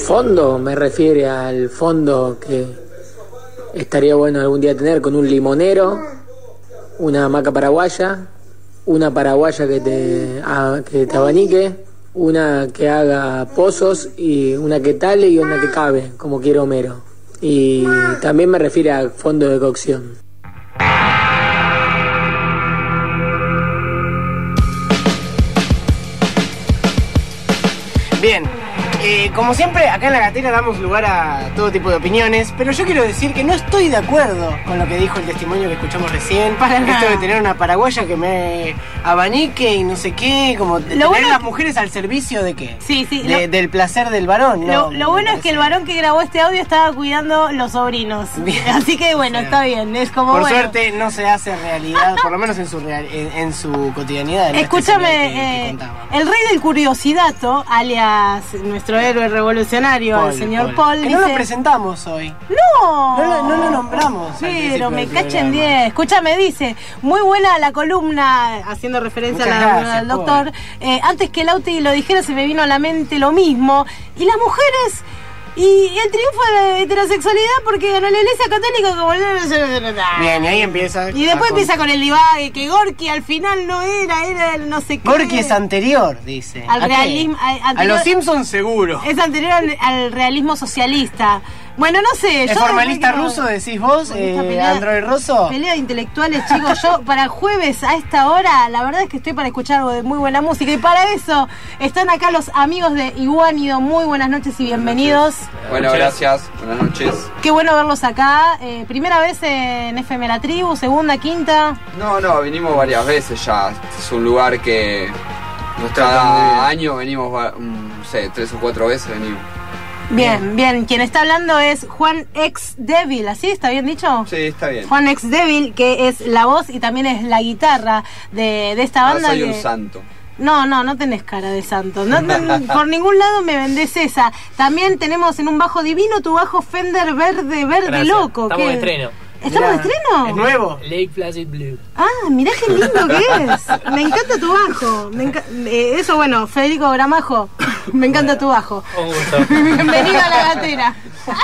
Fondo me refiere al fondo que estaría bueno algún día tener con un limonero, una hamaca paraguaya, una paraguaya que te, a, que te abanique, una que haga pozos y una que tale y una que cabe, como quiere Homero. Y también me refiere a fondo de cocción. Bien, eh, como siempre, acá en La Gatera damos lugar a todo tipo de opiniones, pero yo quiero decir que no estoy de acuerdo con lo que dijo el testimonio que escuchamos recién. Para Esto nada. de tener una paraguaya que me abanique y no sé qué, como Lo tener bueno las es- mujeres al servicio de qué. Sí, sí. De- lo- del placer del varón, ¿no? Lo, lo bueno es que el varón que grabó este audio estaba cuidando los sobrinos. Así que bueno, está bien. Es como Por bueno. suerte no se hace realidad, por lo menos en su, real- en, en su cotidianidad. ¿no? Este señor Escúchame, que- que eh, contaba. el rey del curiosidato, alias nuestro héroe revolucionario, Paul, el señor Paul. Paul, Que dice... no lo presentamos hoy. ¡No! No lo, no lo nombramos. al Pero principio me del cachen programa. diez. Escúchame, dice, muy buena la columna, haciendo referencia Muchas a la columna gracias, del doctor. Eh, antes que el Auti lo dijera, se me vino a la mente lo mismo. Y las mujeres... Y el triunfo de la heterosexualidad porque ganó la iglesia católica como... Bien, y ahí empieza. Y después a empieza con el divague, que Gorky al final no era, era el no sé qué. Gorky es anterior, dice. Al ¿A qué? realismo... al- A anterior- los Simpsons seguro. Es anterior al, al realismo socialista. Bueno, no sé. ¿Es yo formalista quiero- ruso, decís vos, Con esta eh, pelea- Android Rosso? Pelea de intelectuales, chicos. Yo para jueves a esta hora, la verdad es que estoy para escuchar algo de muy buena música. Y para eso están acá los amigos de Iguanido. Muy buenas noches y bienvenidos. Bueno, gracias. Buenas noches. Qué bueno verlos acá. Eh, primera vez en F M La Tribu, segunda, quinta. No, no, vinimos varias veces ya. Este es un lugar que muy cada bien. año venimos, va- mm, no sé, tres o cuatro veces venimos. Bien, bien. Quien está hablando es Juan Ex Devil, ¿así? ¿Está bien dicho? Sí, está bien. Juan Ex Devil, que es la voz y también es la guitarra de, de esta No banda. soy que... un santo. No, no, no tenés cara de santo. No, no, por ningún lado me vendés esa. También tenemos en un bajo divino tu bajo Fender verde, verde Gracias. loco. Estamos ¿Qué? de estreno. ¿Estamos de estreno? ¿Es nuevo? Lake Placid Blue. Ah, mirá qué lindo que es. Me encanta tu bajo. Me enca- eh, eso, bueno, Federico Gramajo. Me encanta tu bajo. Un gusto. Bienvenido a La Gatera.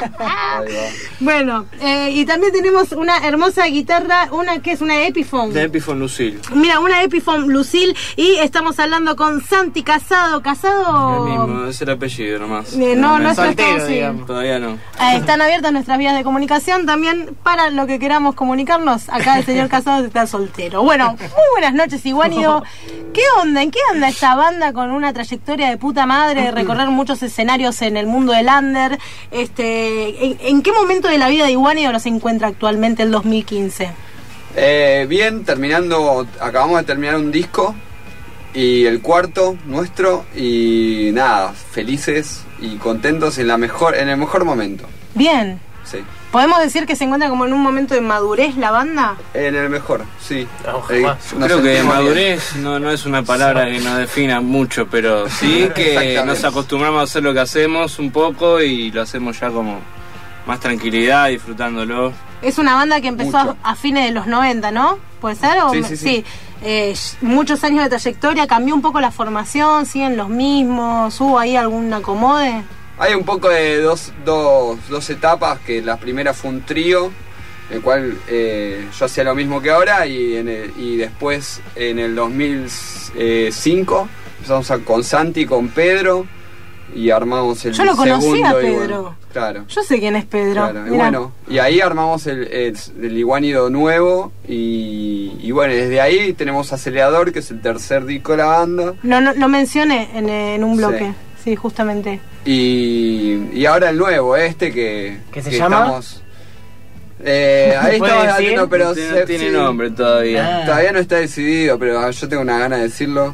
Bueno, eh, y también tenemos una hermosa guitarra, una que es una Epiphone. De Epiphone Lucille. Mira, una Epiphone Lucille y estamos hablando con Santi Casado. ¿Casado? El mismo, es el apellido nomás. Eh, no, no es soltero, nuestro, sí. digamos. Todavía no. Eh, están abiertas nuestras vías de comunicación también para lo que queramos comunicarnos. Acá el señor Casado está soltero. Bueno, muy buenas noches, Iguanido. ¿Qué onda? ¿En qué anda esta banda con una trayectoria de puta madre, de recorrer muchos escenarios en el mundo del under? Este, ¿en, en qué momento de la vida de Iguanido nos encuentra actualmente el dos mil quince? Eh, bien, terminando, acabamos de terminar un disco y el cuarto nuestro y nada, felices y contentos en la mejor, en el mejor momento. Bien. Sí. ¿Podemos decir que se encuentra como en un momento de madurez la banda? En el mejor, sí. Eh, Yo nos creo que sentimos madurez no, no es una palabra que nos defina mucho, pero sí que Exactamente. nos acostumbramos a hacer lo que hacemos un poco y lo hacemos ya como más tranquilidad, disfrutándolo. Es una banda que empezó a, Mucho. a fines de los noventa, ¿no? ¿Puede ser? ¿O Sí, me- sí, sí. Eh, muchos años de trayectoria, cambió un poco la formación, siguen los mismos, hubo ahí algún acomode. Hay un poco de dos, dos, dos etapas, que la primera fue un trío, en el cual eh, yo hacía lo mismo que ahora, y, en el- y después en el dos mil cinco empezamos a- con Santi, con Pedro, y armamos el Yo lo segundo. conocí a y Pedro. bueno, claro. Yo sé quién es Pedro. Claro, y Mirá. bueno, y ahí armamos el, el, el Iguanido nuevo, y, y bueno, desde ahí tenemos Acelerador, que es el tercer disco de la banda. No, no, lo mencioné en, en un Sí. bloque. Sí, justamente. Y, y ahora el nuevo, este que, ¿Qué se que llama? estamos. Eh, ahí ¿Puede estamos decir? haciendo, pero No tiene- no tiene nombre todavía. Ah. Todavía no está decidido, pero yo tengo una gana de decirlo.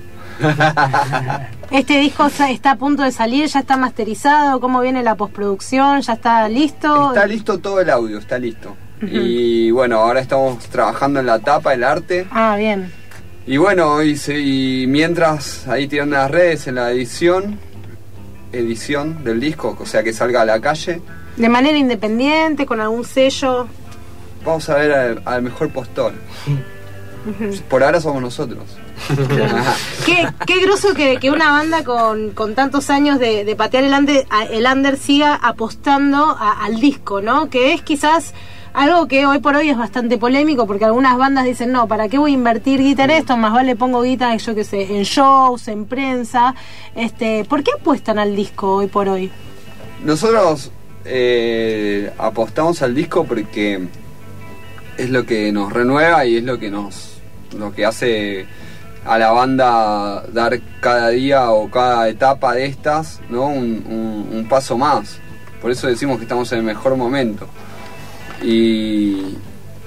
Este disco sa- está a punto de salir, ya está masterizado, ¿cómo viene la postproducción? ¿Ya está listo? Está listo todo el audio, está listo. Ujú. Y bueno, ahora estamos trabajando en la tapa, el arte. Ah, bien. Y bueno, y, se- y mientras ahí tirando las redes en la edición, edición del disco, o sea que salga a la calle. De manera independiente, con algún sello. Vamos a ver al, al mejor postor. Ujú. Por ahora somos nosotros. Qué, qué groso que, que una banda con, con tantos años de, de patear el under, el under siga apostando a- al disco, ¿no? Que es quizás algo que hoy por hoy es bastante polémico, porque algunas bandas dicen, no, ¿para qué voy a invertir guita en esto? Más vale pongo guita, yo qué sé, en shows, en prensa. Este, ¿por qué apuestan al disco hoy por hoy? Nosotros eh, apostamos al disco porque es lo que nos renueva y es lo que nos lo que hace a la banda dar cada día o cada etapa de estas, ¿no? un, un, un paso más. Por eso decimos que estamos en el mejor momento. Y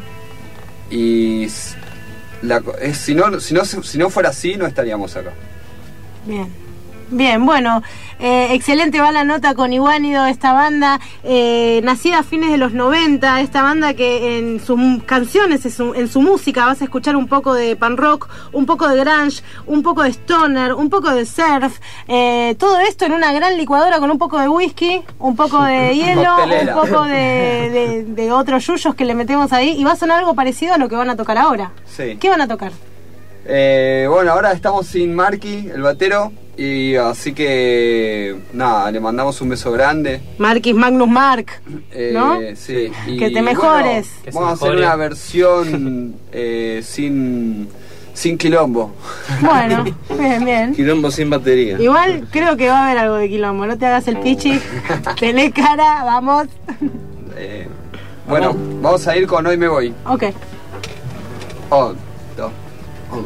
y s- la, co- es, si no si no si no fuera así no estaríamos acá. Bien. Bien, bueno, eh, excelente va la nota con Iguánido, esta banda eh, nacida a fines de los noventa, esta banda que en sus m- canciones, en su, en su música vas a escuchar un poco de pan rock, un poco de grunge, un poco de stoner, un poco de surf, eh, todo esto en una gran licuadora con un poco de whisky, un poco de hielo, Coctelera. un poco de, de, de otros yuyos que le metemos ahí y va a sonar algo parecido a lo que van a tocar ahora. Sí. ¿Qué van a tocar? Eh, bueno, ahora estamos sin Marky, el batero, y así que nada, le mandamos un beso grande. Marquis Magnus Mark, Eh, ¿no? Sí. y, Que te mejores. bueno, Que se vamos a hacer mejore. una versión eh, sin sin quilombo. Bueno, bien, bien. Quilombo sin batería. Igual creo que va a haber algo de quilombo, no te hagas el pichi, tené cara, vamos. Eh, bueno, vamos a ir con Hoy Me Voy. Ok. Oh, dos, oh.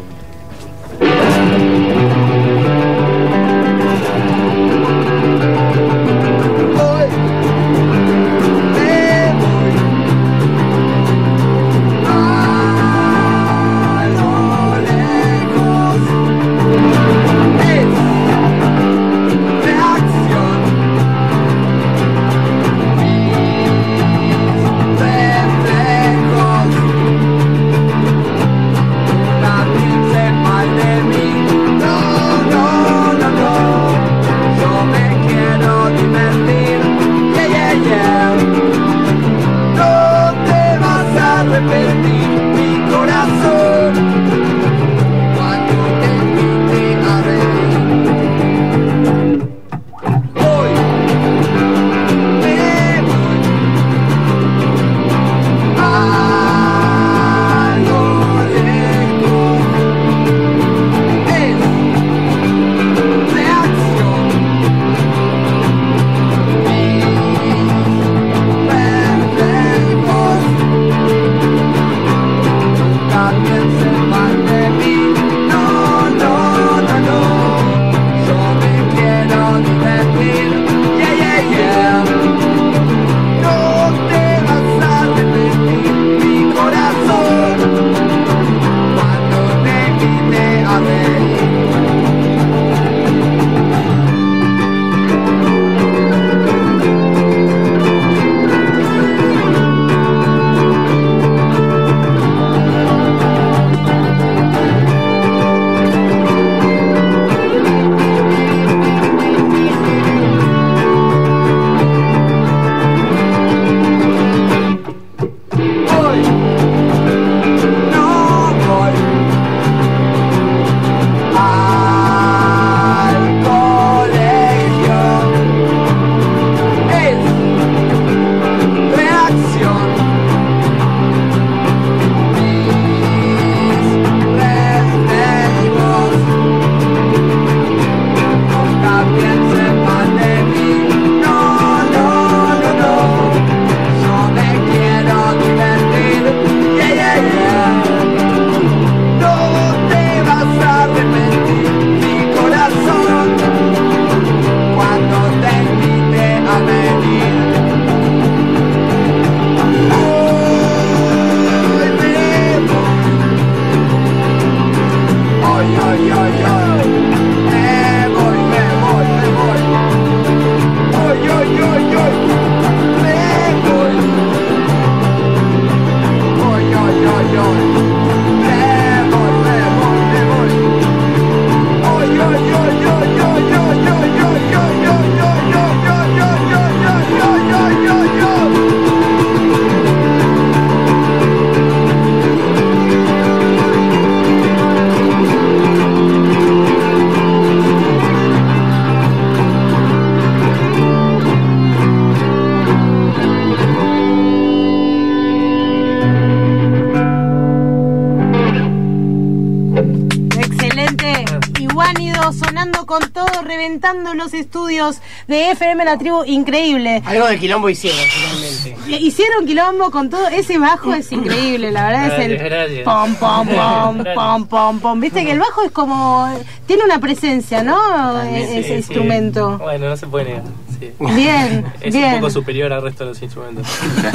Reflejos, la sábado sonando con todo, reventando los estudios de F M La Tribu, increíble. Algo de quilombo hicieron, finalmente. Hicieron quilombo con todo, ese bajo es increíble, la verdad. Gracias, es el gracias. pom, pom, pom, pom, pom, pom. Viste que el bajo es como, tiene una presencia, ¿no? También, ese sí, instrumento. sí. Bueno, no se puede negar. Sí. Bien, es bien. un poco superior al resto de los instrumentos.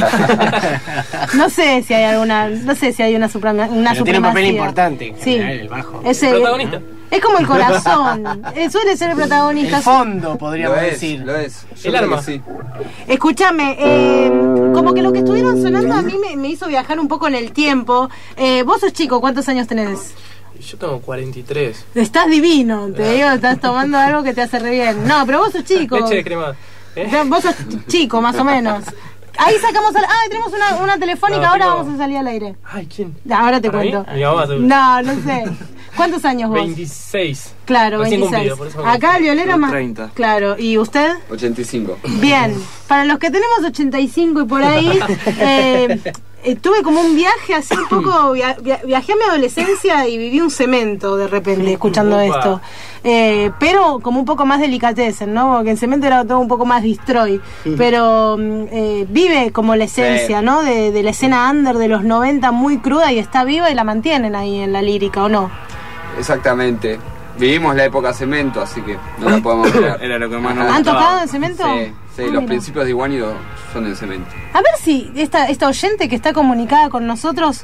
No sé si hay alguna, no sé si hay una suprema, una Pero tiene un papel supremacía. importante, en Sí. general, el bajo. Es el protagonista. Es como el corazón. Eh, suele ser el protagonista. El fondo, podríamos Lo es, decir. lo es. Yo El creo arma. que sí. Escúchame, eh, como que lo que estuvieron sonando a mí me, me hizo viajar un poco en el tiempo. Eh, vos sos chico, ¿cuántos años tenés? Yo tengo cuarenta y tres. Estás divino, te digo, estás tomando algo que te hace re bien. No, pero vos sos chico. Leche de crema. ¿Eh? Vos sos chico, más o menos. Ahí sacamos al... Ah, tenemos una, una telefónica, No, ahora tengo- vamos a salir al aire. Ay, ¿quién? Ahora te ¿Para mí? cuento. Mi mamá, seguro. No, no sé. ¿Cuántos años vos? veintiséis. Claro, Recién veintiséis. cumplido, por eso me Acá el violero Yo más... treinta. Claro, ¿y usted? ochenta y cinco. Bien, para los que tenemos ochenta y cinco y por ahí, eh, eh, tuve como un viaje así un poco, via- via- viajé a mi adolescencia y viví un cemento de repente escuchando Upa. esto. Eh, pero como un poco más delicatessen, ¿no? Porque en cemento era todo un poco más destroy. Pero mm, eh, vive como la esencia, Sí. ¿no? De, de la escena under de los noventa muy cruda y está viva y la mantienen ahí en la lírica, ¿o no? Exactamente. Vivimos la época cemento, así que no la podemos creer. Era lo que más nos ¿Han gustaba. tocado en cemento? Sí, sí, Ah, los mira. principios de Iguanido son en cemento. A ver si esta, esta oyente que está comunicada con nosotros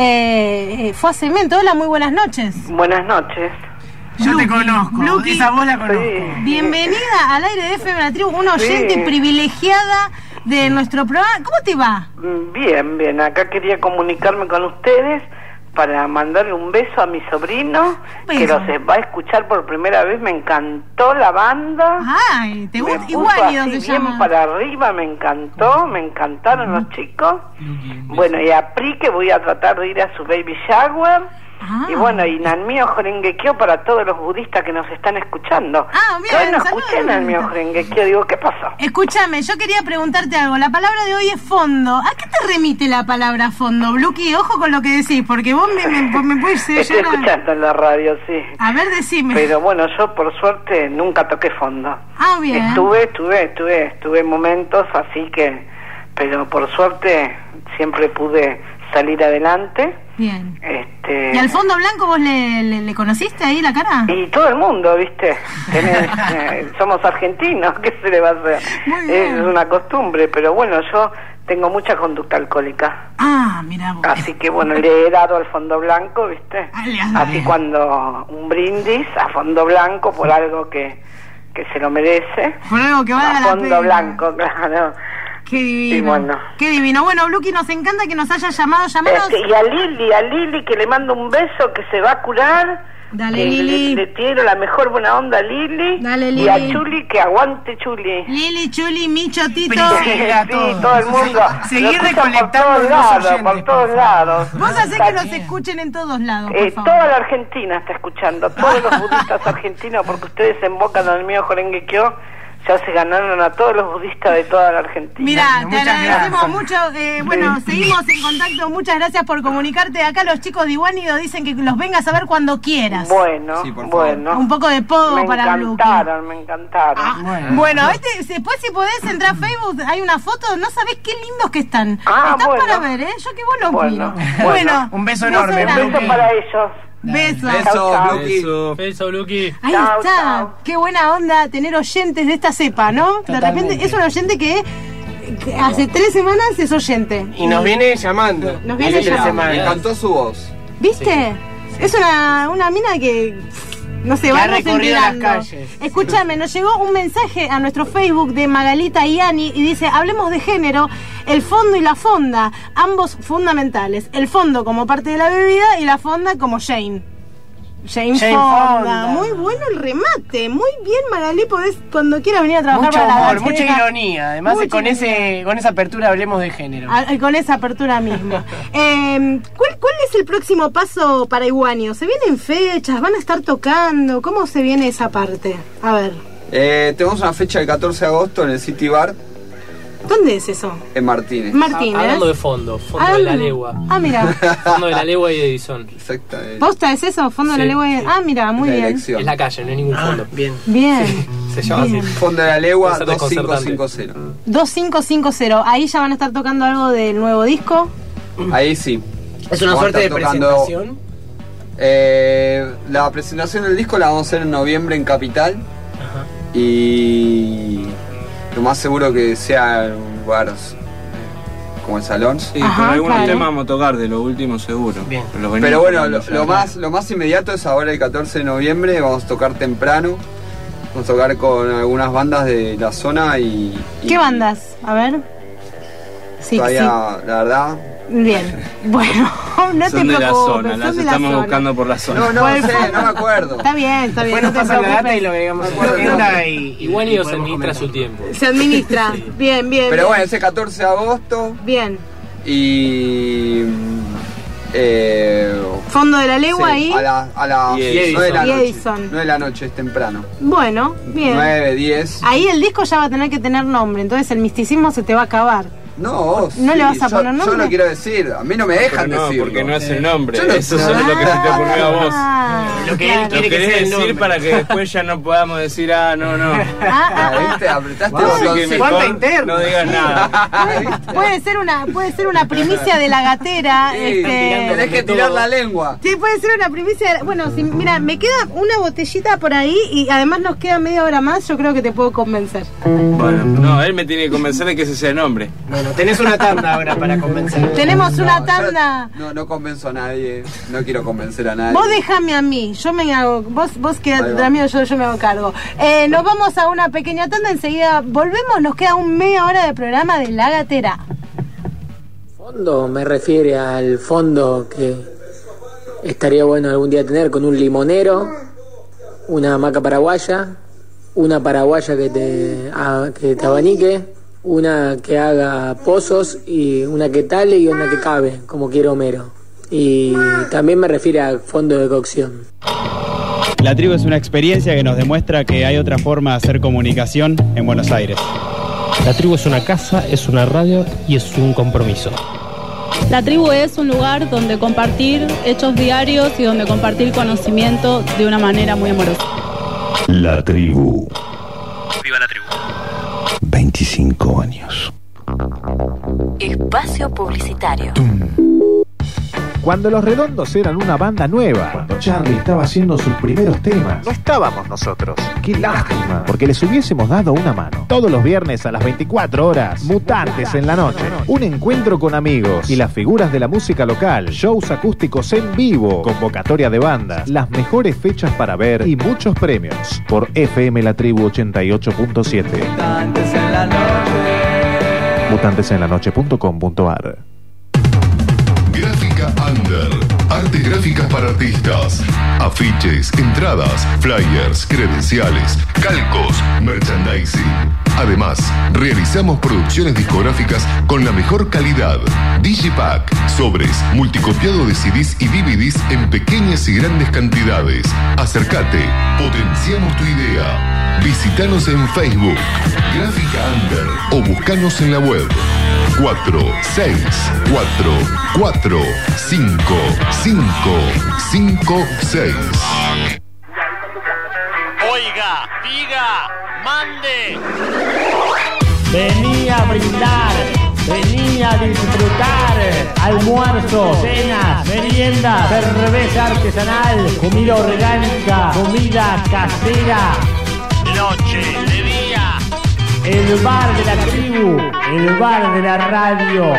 eh, eh, fue a Cemento. Hola, muy buenas noches. Buenas noches. Yo te Luqui, conozco, Luqui. esa voz la conozco. Sí. Bienvenida al aire de F M La Tribu, una oyente Sí. privilegiada de nuestro programa. ¿Cómo te va? Bien, bien. Acá quería comunicarme con ustedes para mandarle un beso a mi sobrino, que Beso. los va a escuchar por primera vez. Me encantó la banda. Ay, te Me gusta. puso Igual así se bien llama. para arriba, me encantó, me encantaron los chicos. Bueno, y a Pri, que voy a tratar de ir a su baby shower. Ah. Y bueno, y Nanmio Jorenguequio para todos los budistas que nos están escuchando. Ah, bien, Que hoy no saludos. escuché Nanmio Jorenguequio, digo, ¿qué pasó? Escúchame, yo quería preguntarte algo. La palabra de hoy es fondo. ¿A qué te remite la palabra fondo, Bluki? Ojo con lo que decís, porque vos me, me, me puedes Estoy llegar a... escuchando en la radio, sí. A ver, decime. Pero bueno, yo por suerte nunca toqué fondo. Ah, bien. Estuve, estuve, estuve, estuve en momentos así que, pero por suerte siempre pude salir adelante. Bien. Este, ¿Y al fondo blanco vos le, le, le conociste ahí la cara? y todo el mundo, ¿viste? Tenés, eh, somos argentinos, ¿qué se le va a hacer? Muy bien. Es una costumbre, pero bueno, yo tengo mucha conducta alcohólica. Ah, mira vos. Así que bueno, le he dado al fondo blanco, ¿viste? Ah, le has dado. Así cuando un brindis a fondo blanco por algo que, que se lo merece. Por algo que valga A la fondo pena. blanco, claro. Qué divino. Y bueno. Qué divino. Bueno, Bluki, nos encanta que nos hayas llamado. Llamanos. Este, y a Lili, a Lili que le mando un beso, que se va a curar. Dale, que Lili. Le, le tiro la mejor buena onda a Lili. Dale, Y a Lili. Chuli, que aguante Chuli. Lili, Chuli, Micho, Tito. Priscila, Sí, todos. todo el mundo. Seguir Lo escuchan recolectando por todos los lados, oyentes, por todos por lados. Vos hacés Está que nos bien. escuchen en todos lados, por Eh, favor. toda la Argentina está escuchando, todos los budistas argentinos, porque ustedes embocan al mío Jorenguequio, ya se ganaron a todos los budistas de toda la Argentina. Mira, te Muchas agradecemos gracias. mucho. eh, bueno, seguimos en contacto. Muchas gracias por comunicarte. Acá los chicos de Iguanido dicen que los vengas a ver cuando quieras. Bueno, Sí, por favor. bueno. Un poco de pogo me para Bluki. encantaron, me encantaron. Ah, bueno, este, después si podés entrar a Facebook, hay una foto, no sabés qué lindos que están. Ah, están bueno. para ver, ¿eh? Yo que vos los Bueno, miro. bueno. Bueno, Un beso enorme, grande. Un beso para ellos. Beso. Beso, Chau, chau. Bluki. Beso. Beso, Bluki. Ahí Chao, está. chao. Qué buena onda tener oyentes de esta cepa, ¿no? De repente Totalmente. es un oyente que, que hace tres semanas es oyente. Y nos viene llamando. Nos viene Hace tres llamando. Me semanas. encantó su voz. ¿Viste? Es una, una mina que, no sé, Que ha vamos recorrido las enterando. calles. Escúchame, nos llegó un mensaje a nuestro Facebook de Magalita y Ani y dice, hablemos de género, el fondo y la fonda, ambos fundamentales. El fondo como parte de la bebida y la fonda como Jane. Jane, Jane Fonda. Fonda. Muy bueno el remate. Muy bien, Magalí, podés cuando quieras venir a trabajar Mucho para la humor, gallera. mucha ironía. Además, Mucha con ironía. ese con esa apertura hablemos de género. A- con esa apertura misma. Eh, ¿cuál, ¿Cuál es el próximo paso para Iguanio? ¿Se vienen fechas? ¿Van a estar tocando? ¿Cómo se viene esa parte? A ver. Eh, tenemos una fecha el catorce de agosto en el City Bar. ¿Dónde es eso? En Martínez. Martínez. Ah, hablando de fondo, fondo Ah, de la legua. Ah, mira. Fondo de la legua y de Edison. Exactamente. ¿Posta es eso? ¿Fondo de la Sí, legua? y- Ah, mira, muy La bien. elección. Es la calle, no hay ningún fondo. Bien. Bien. Se llama Bien. así. Fondo de la legua Puede ser dos cinco desconcertante. cinco cero. dos cinco cinco cero. Ahí ya van a estar tocando algo del nuevo disco. Ahí sí. Es una Vamos a suerte de estar tocando- presentación. Eh, la presentación del disco la vamos a hacer en noviembre en Capital. Y lo más seguro que sea en un lugar eh, como el Salón. Sí, con algunos temas vamos a tocar, de lo último seguro. Bien. Pero, venimos Pero bueno, tocando lo, ya. lo más, lo más inmediato es ahora el catorce de noviembre, vamos a tocar temprano. Vamos a tocar con algunas bandas de la zona y... y ¿Qué bandas? A ver. Sí, todavía, la verdad... sí. Bien. Bueno, no te Son de la preocupes. zona, son las de la estamos zona. buscando por la zona. No, no Bueno, sé, no me acuerdo. Está bien, está bien. Después no nos te pasan la data preocupes. y lo agregamos en la acuerdo. agenda y... Y Juan y Ido podemos administra comentar. su tiempo. Se administra. Bien, bien. Pero bien. bueno, ese catorce de agosto Bien. y... Eh, Fondo de la legua sí, ahí. a las a la Y nueve de la Y noche. Edison. nueve de la noche, es temprano. Bueno, bien. nueve, diez. Ahí el disco ya va a tener que tener nombre, entonces el misticismo se te va a acabar. No, ¿No sí, le vas a yo, poner nombre? Yo lo quiero decir, a mí no me dejan Pero no, decirlo. porque no es el nombre. Yo lo- Eso solo es lo que se te ocurrió a vos. Ah, Lo que claro. él Lo quiere que querés sea el decir nombre. para que después ya no podamos decir, ah, no, no. Ah, ah, Ah, ¿viste? Apretaste el Así que botoncito. Cuánta mejor interna. no digas nada. Puede, puede ser una, puede ser una primicia de la gatera. Sí, este, tenés que tirar la lengua. Sí, puede ser una primicia. de- Bueno, si, mira, me queda una botellita por ahí y además nos queda media hora más. Yo creo que te puedo convencer. Bueno, no, él me tiene que convencer de que ese sea el nombre. Bueno, tenés una tanda ahora para convencer. Tenemos No, una yo tanda. No, no convenzo a nadie. No quiero convencer a nadie. Vos déjame a mí, yo me hago, vos, vos quedate Ahí va. atrás mío, yo, yo me hago cargo. Eh, nos vamos a una pequeña tanda, enseguida volvemos, nos queda un media hora de programa de La Gatera. Fondo me refiere al fondo que estaría bueno algún día tener con un limonero, una hamaca paraguaya, una paraguaya que te, a- que te abanique, una que haga pozos y una que tale y una que cabe, como quiere Homero. Y también me refiere al fondo de cocción. La tribu es una experiencia que nos demuestra que hay otra forma de hacer comunicación en Buenos Aires. La tribu es una casa, es una radio y es un compromiso. La tribu es un lugar donde compartir hechos diarios y donde compartir conocimiento de una manera muy amorosa. La tribu. ¡Viva la tribu! veinticinco años. Espacio publicitario. Cuando Los Redondos eran una banda nueva. Cuando Charlie estaba haciendo sus primeros temas. No estábamos nosotros. Qué lástima. Porque les hubiésemos dado una mano. Todos los viernes a las veinticuatro horas. Mutantes en la noche. Un encuentro con amigos y las figuras de la música local. Shows acústicos en vivo. Convocatoria de bandas. Las mejores fechas para ver y muchos premios. Por F M La Tribu ochenta y ocho punto siete. Mutantes en la noche. mutantes en la noche punto com punto a r. Gráfica Under. Artes gráficas para artistas. Afiches, entradas, flyers, credenciales, calcos, merchandising. Además, realizamos producciones discográficas con la mejor calidad. Digipack, sobres, multicopiado de C Ds y D V Ds en pequeñas y grandes cantidades. Acércate, potenciamos tu idea. Visítanos en Facebook, Gráfica Under, o buscanos en la web. cuatro seis cuatro cuatro cinco cinco cinco seis. Oiga, diga, mande. Vení a brindar, vení a disfrutar. Almuerzo, cenas, meriendas, cerveza artesanal, comida orgánica, comida casera. De noche, de día. El bar de la tribu, el bar de la radio.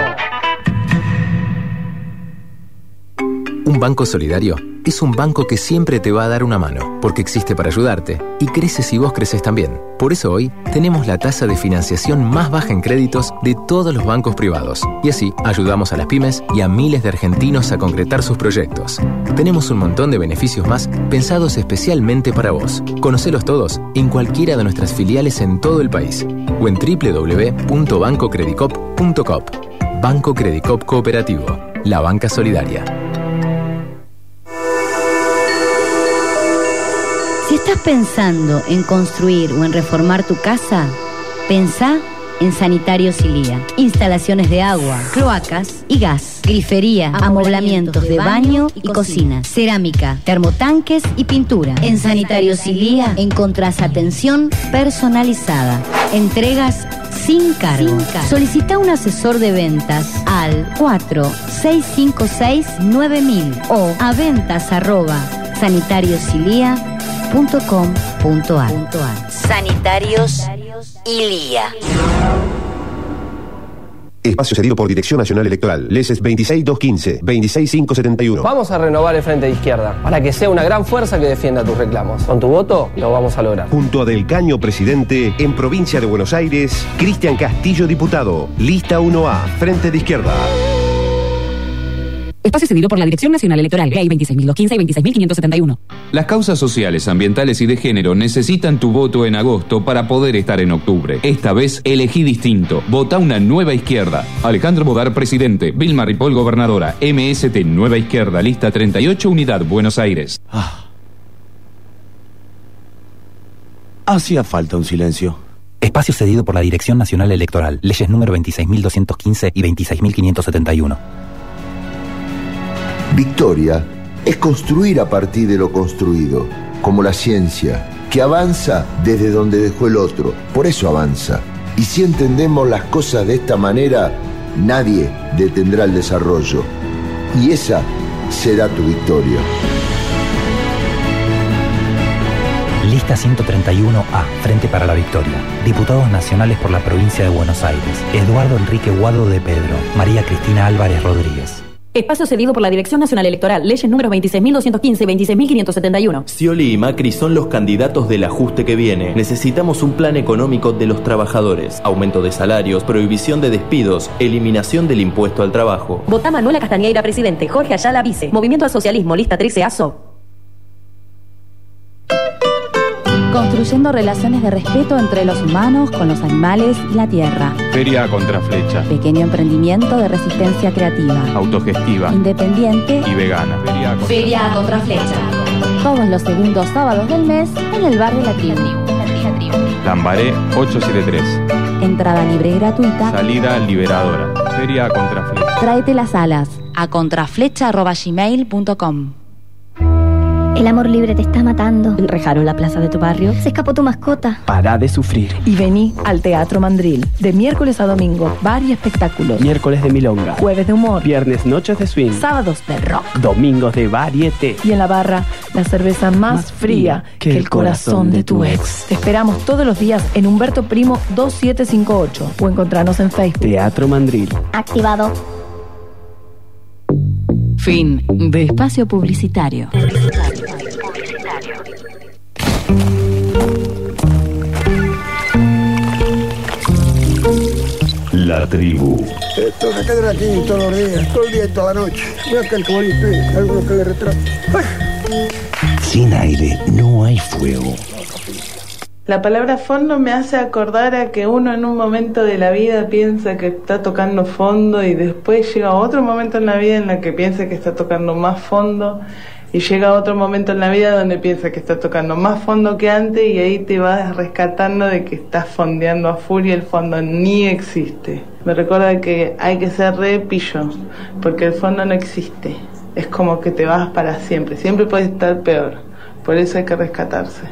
Un banco solidario es un banco que siempre te va a dar una mano, porque existe para ayudarte y crece si vos creces también. Por eso hoy tenemos la tasa de financiación más baja en créditos de todos los bancos privados. Y así ayudamos a las pymes y a miles de argentinos a concretar sus proyectos. Tenemos un montón de beneficios más pensados especialmente para vos. Conocelos todos en cualquiera de nuestras filiales en todo el país o en doble u doble u doble u punto banco credicop punto com. Banco Credicop Cooperativo, la banca solidaria. Si estás pensando en construir o en reformar tu casa, pensá en Sanitarios Ilía. Instalaciones de agua, cloacas y gas, grifería, amoblamientos de baño y cocina, cerámica, termotanques y pintura. En Sanitarios Ilía encontrás atención personalizada, entregas sin cargo. Sin cargo. Solicita un asesor de ventas al cuatro seis cinco seis nueve mil o a ventas arroba sanitariosilia punto com punto ar. Sanitarios Ilía. Espacio cedido por Dirección Nacional Electoral. Leses veintiséis mil doscientos quince, veintiséis mil quinientos setenta y uno. Vamos a renovar el Frente de Izquierda para que sea una gran fuerza que defienda tus reclamos. Con tu voto lo vamos a lograr. Junto a Del Caño, presidente, en Provincia de Buenos Aires, Cristian Castillo, diputado. Lista uno A, Frente de Izquierda. Espacio cedido por la Dirección Nacional Electoral. Ley veintiséis mil doscientos quince y veintiséis mil quinientos setenta y uno. Las causas sociales, ambientales y de género necesitan tu voto en agosto para poder estar en octubre. Esta vez elegí distinto. Vota una nueva izquierda. Alejandro Bodar, presidente. Vilma Ripoll, gobernadora. M S T Nueva Izquierda, lista treinta y ocho, Unidad Buenos Aires. Ah. Hacía falta un silencio. Espacio cedido por la Dirección Nacional Electoral. Leyes número veintiséis mil doscientos quince y veintiséis mil quinientos setenta y uno. Victoria es construir a partir de lo construido, como la ciencia, que avanza desde donde dejó el otro, por eso avanza. Y si entendemos las cosas de esta manera, nadie detendrá el desarrollo. Y esa será tu victoria. Lista ciento treinta y uno A, Frente para la Victoria. Diputados nacionales por la provincia de Buenos Aires. Eduardo Enrique Guado de Pedro. María Cristina Álvarez Rodríguez. Espacio cedido por la Dirección Nacional Electoral. Leyes números veintiséis mil doscientos quince y veintiséis mil quinientos setenta y uno. Scioli y Macri son los candidatos del ajuste que viene. Necesitamos un plan económico de los trabajadores. Aumento de salarios, prohibición de despidos, eliminación del impuesto al trabajo. Vota Manuela Castañeira, presidente. Jorge Ayala, vice. Movimiento al Socialismo, lista trece, A S O. Construyendo relaciones de respeto entre los humanos con los animales y la tierra. Feria Contraflecha. Pequeño emprendimiento de resistencia creativa. Autogestiva. Independiente. Y vegana. Feria Contraflecha. Feria Contraflecha. Todos los segundos sábados del mes en el bar de la tribu. Lambaré ochocientos setenta y tres. Entrada libre y gratuita. Salida liberadora. Feria Contraflecha. Tráete las alas a contraflecha arroba gmail punto com. El amor libre te está matando. ¿Rejaron la plaza de tu barrio? Se escapó tu mascota. Pará de sufrir. Y vení al Teatro Mandril. De miércoles a domingo, bar y espectáculos. Miércoles de milonga. Jueves de humor. Viernes noches de swing. Sábados de rock. Domingos de varieté. Y en la barra, la cerveza más, más fría que, que el corazón, corazón de tu ex. Te esperamos todos los días en Humberto Primo dos siete cinco ocho o encontrarnos en Facebook. Teatro Mandril. Activado. Fin de espacio publicitario. La tribu. Esto se queda aquí todos los días, todo el día y toda la noche. Mira que el cabalito, alguno que le retrasa. Sin aire no hay fuego. La palabra fondo me hace acordar a que uno en un momento de la vida piensa que está tocando fondo y después llega otro momento en la vida en la que piensa que está tocando más fondo y llega otro momento en la vida donde piensa que está tocando más fondo que antes y ahí te vas rescatando de que estás fondeando a full y el fondo ni existe. Me recuerda que hay que ser re pillo porque el fondo no existe. Es como que te vas para siempre. Siempre puede estar peor. Por eso hay que rescatarse.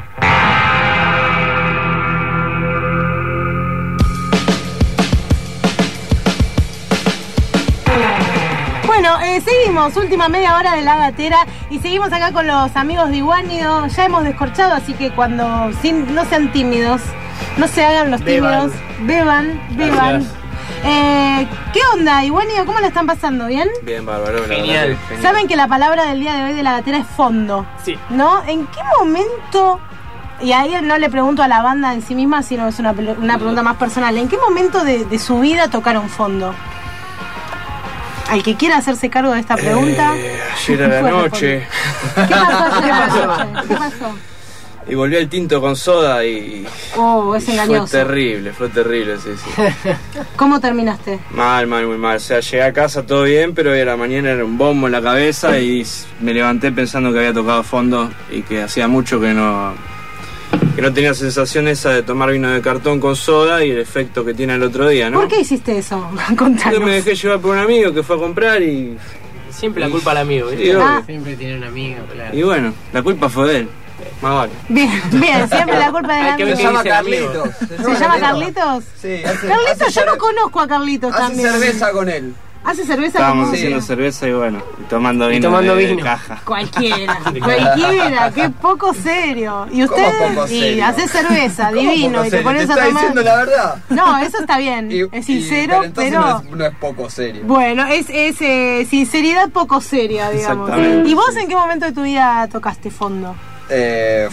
Bueno, eh, seguimos, última media hora de La Gatera y seguimos acá con los amigos de Iguanido. Ya hemos descorchado, así que cuando sin, no sean tímidos, no se hagan los tímidos, beban, beban. Eh, ¿Qué onda, Iguanido? ¿Cómo la están pasando? ¿Bien? Bien, bárbaro. Genial. Genial. Saben que la palabra del día de hoy de La Gatera es fondo. Sí. ¿No? ¿En qué momento, y ahí no le pregunto a la banda en sí misma, sino es una, una pregunta más personal, ¿en qué momento de, de su vida tocaron fondo? Al que quiera hacerse cargo de esta pregunta. Eh, ayer a la noche. ¿Qué pasó ayer a la noche? ¿Qué pasó? Y volví al tinto con soda y... Oh, es y engañoso. Fue terrible, fue terrible, sí, sí. ¿Cómo terminaste? Mal, mal, muy mal. O sea, llegué a casa todo bien, pero hoy a la mañana era un bombo en la cabeza y me levanté pensando que había tocado fondo y que hacía mucho que no... que no tenía sensación esa de tomar vino de cartón con soda y el efecto que tiene el otro día, ¿no? ¿Por qué hiciste eso? Yo Contanos. me dejé llevar por un amigo que fue a comprar y... Siempre la culpa al amigo, ¿viste? Sí, obvio. Siempre tiene un amigo, claro. Y bueno, la culpa fue de él. Más vale. Bien, bien, siempre la culpa de la Hay que ver amigo. qué Se llama dice el amigo. Carlitos. ¿Se llama Carlitos? Sí, hace, Carlitos, hace yo no cer- conozco a Carlitos hace también. cerveza con él. ¿Hace cerveza Estábamos como haciendo cerveza y bueno, y tomando vino, tomando de, de vino. caja. Cualquiera, cualquiera, qué poco serio. Y usted, ¿Cómo poco y serio? hace cerveza, ¿Cómo divino, poco y te serio? pones ¿Te a está tomar. diciendo la verdad? No, eso está bien, Y- es y- sincero, pero entonces pero. no es, no es poco serio. Bueno, es, es eh, sinceridad poco seria, digamos. Exactamente, ¿Y vos en qué momento de tu vida tocaste fondo? Eh,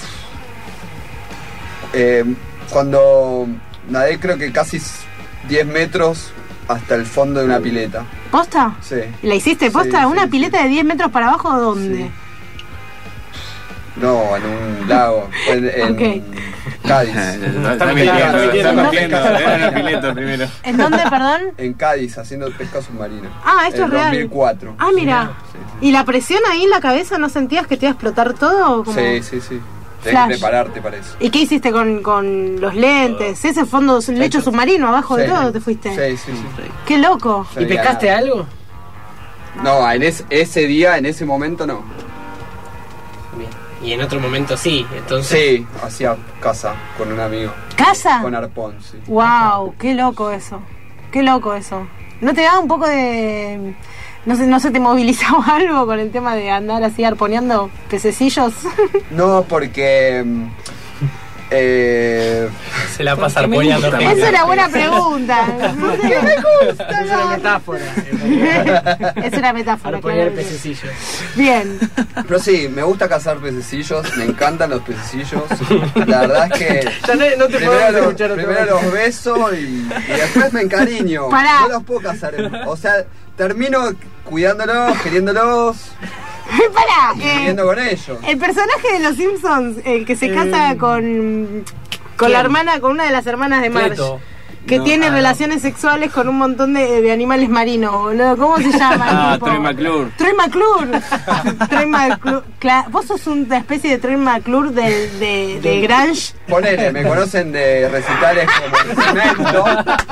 eh, cuando nadé creo que casi diez metros hasta el fondo de una pileta. ¿Posta? Sí. ¿La hiciste posta? Sí, ¿Una sí, pileta de diez metros para abajo dónde? Sí. No, en un lago. En, en Ok. Cádiz. Está mintiendo, está mintiendo, era una pileta primero. ¿En dónde, perdón? En Cádiz, haciendo pesca submarina. Ah, esto en es real. dos mil cuatro. Ah, mira. ¿Y la presión ahí en la cabeza no sentías que te iba a explotar todo? Como- Sí, sí, sí. Tenés Flash. que prepararte para eso. ¿Y qué hiciste con, con los lentes? ¿Ese fondo, el lecho submarino abajo de Sí. todo te fuiste? Sí, sí, sí. ¡Qué loco! ¿Y pescaste algo? No, en ese, ese día, en ese momento no. Bien. Y en otro momento sí, entonces. Sí, hacía caza con un amigo. ¿Caza? Con arpón, sí. ¡Wow! ¡Qué loco eso! ¡Qué loco eso! ¿No te da un poco de... no sé, no se te movilizaba algo con el tema de andar así arponeando pececillos? No, porque... mm, Eh, Se la pasa arponeando. Esa es una buena pregunta. No sé, me gusta. Es una metáfora. Es una metáfora, Arponear claro. pececillos. Bien. Pero sí, me gusta cazar pececillos, me encantan los pececillos. La verdad es que Ya no, no te primero, podemos los, escuchar otra primero vez. los beso y, y después me encariño. Pará. No los puedo cazar. O sea, termino cuidándolos, queriéndolos Pará, y eh, viviendo con ellos. el personaje de los Simpsons, el que se casa Eh, con con ¿quién? la hermana, con una de las hermanas de Marge, Cleto. que No, tiene ah, no. relaciones sexuales con un montón de, de animales marinos, boludo. ¿Cómo se llama? el Ah, tipo? Troy McClure. Troy McClure. Troy McClure. Cla- Vos sos una especie de Troy McClure de, de, de Grange. Ponele, me conocen de recitales como Cemento.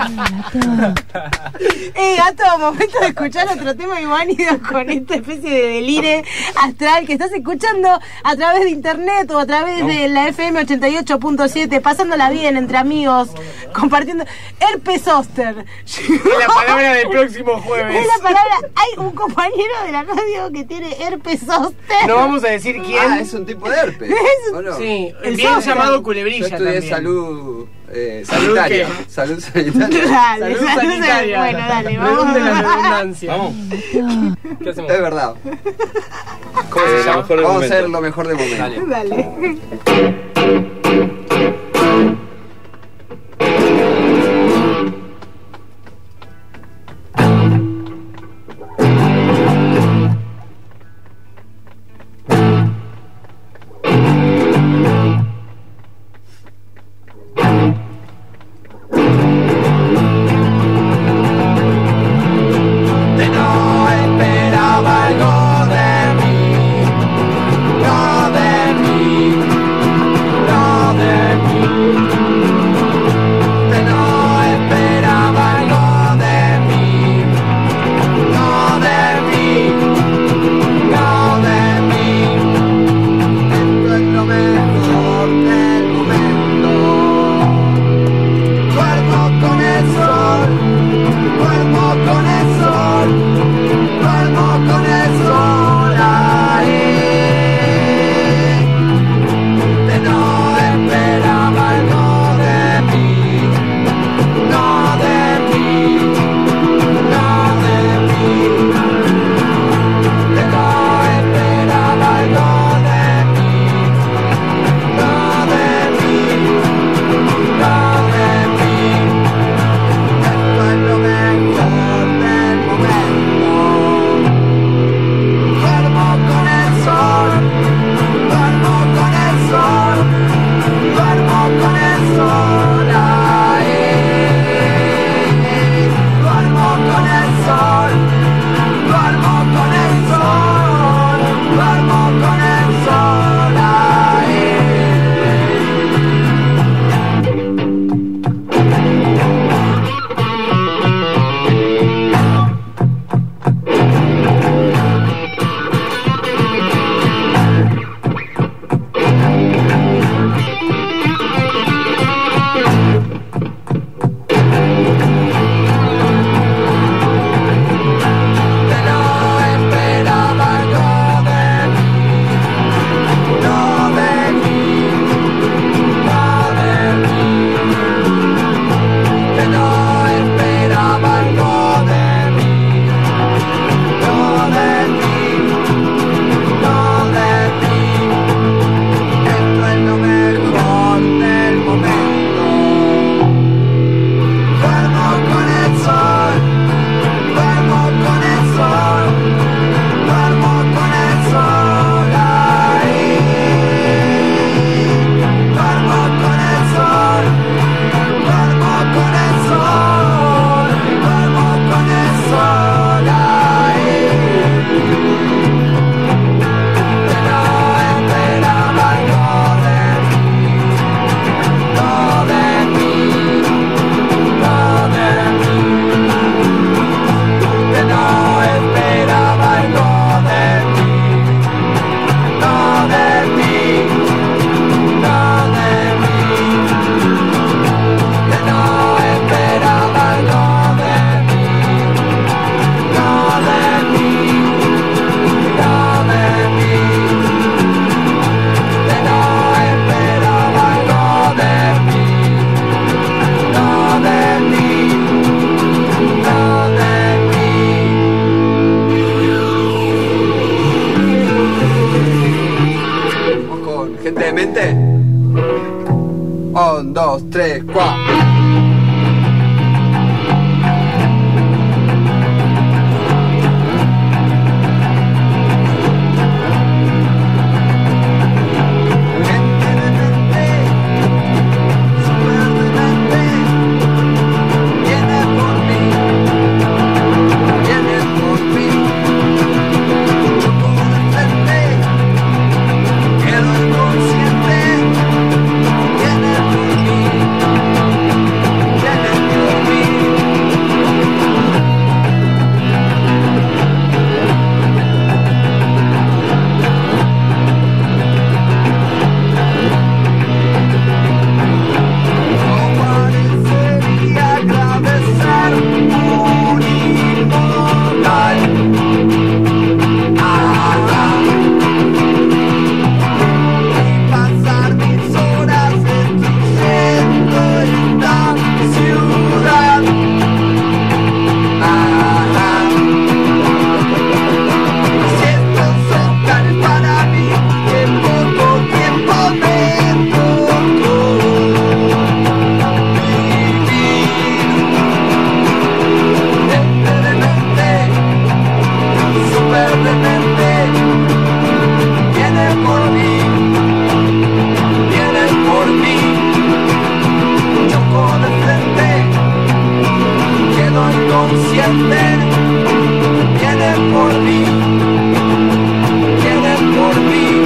Eh, gato, momento de escuchar otro tema iguanido con esta especie de delire astral que estás escuchando a través de internet o a través de la F M ochenta y ocho punto siete, pasándola bien entre amigos, compartiendo. Herpes zóster. Es la palabra del próximo jueves. Es la palabra. Hay un compañero de la radio que tiene herpes zóster. No vamos a decir quién. Ah, es un tipo de herpes. ¿o no? Sí, El bien zóster. llamado Yo culebrilla estudié también. salud eh, ¿Salud sanitaria. qué? Salud sanitaria. Dale, Salud dale, sanitaria. Bueno, dale, vamos. Redunde la redundancia. Vamos. ¿Qué hacemos? Es verdad. ¿Cómo se llama? Mejor de Vamos a momento. hacer lo mejor de momento. Dale. Dale. No esperaba algo de mí, no de mí, no inconsciente, viene por mí, viene por mí.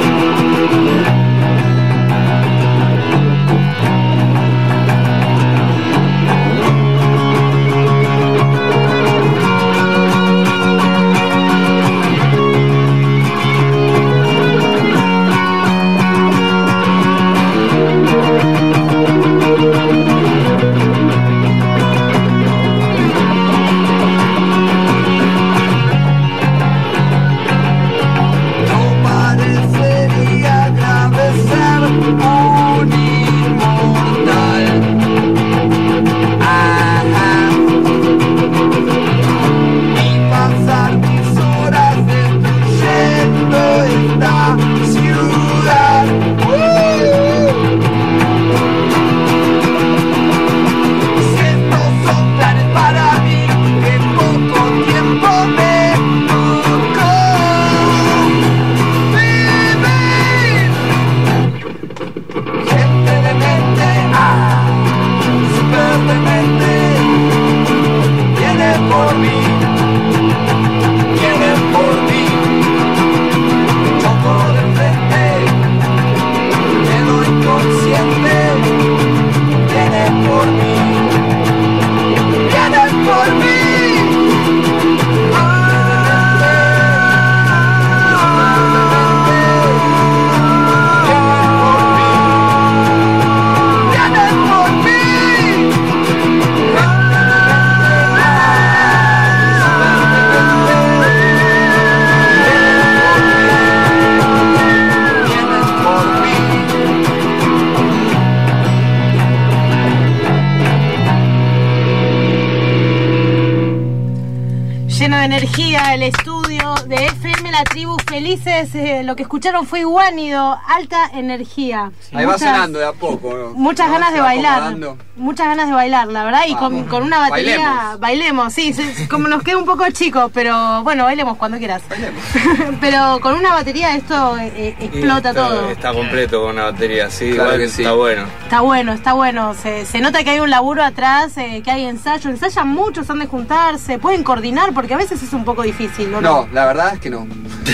El estudio de F M La Tribu, felices, eh, lo que escucharon fue Iguánido, alta energía. Sí. Ahí muchas, va sonando de a poco, ¿no? Muchas ¿no? ganas Se de bailar, acomodando. Muchas ganas de bailar, la verdad, y con, con una batería, bailemos, bailemos sí, sí, como nos queda un poco chico, pero bueno, bailemos cuando quieras. Bailemos. Pero con una batería esto eh, explota está, todo. Está completo con una batería, sí, claro igual que sí. Está bueno. Está bueno, está bueno, se, se nota que hay un laburo atrás, eh, que hay ensayo, ensayan muchos, han de juntarse, pueden coordinar, porque a veces es un poco difícil, ¿no? No, la verdad es que no.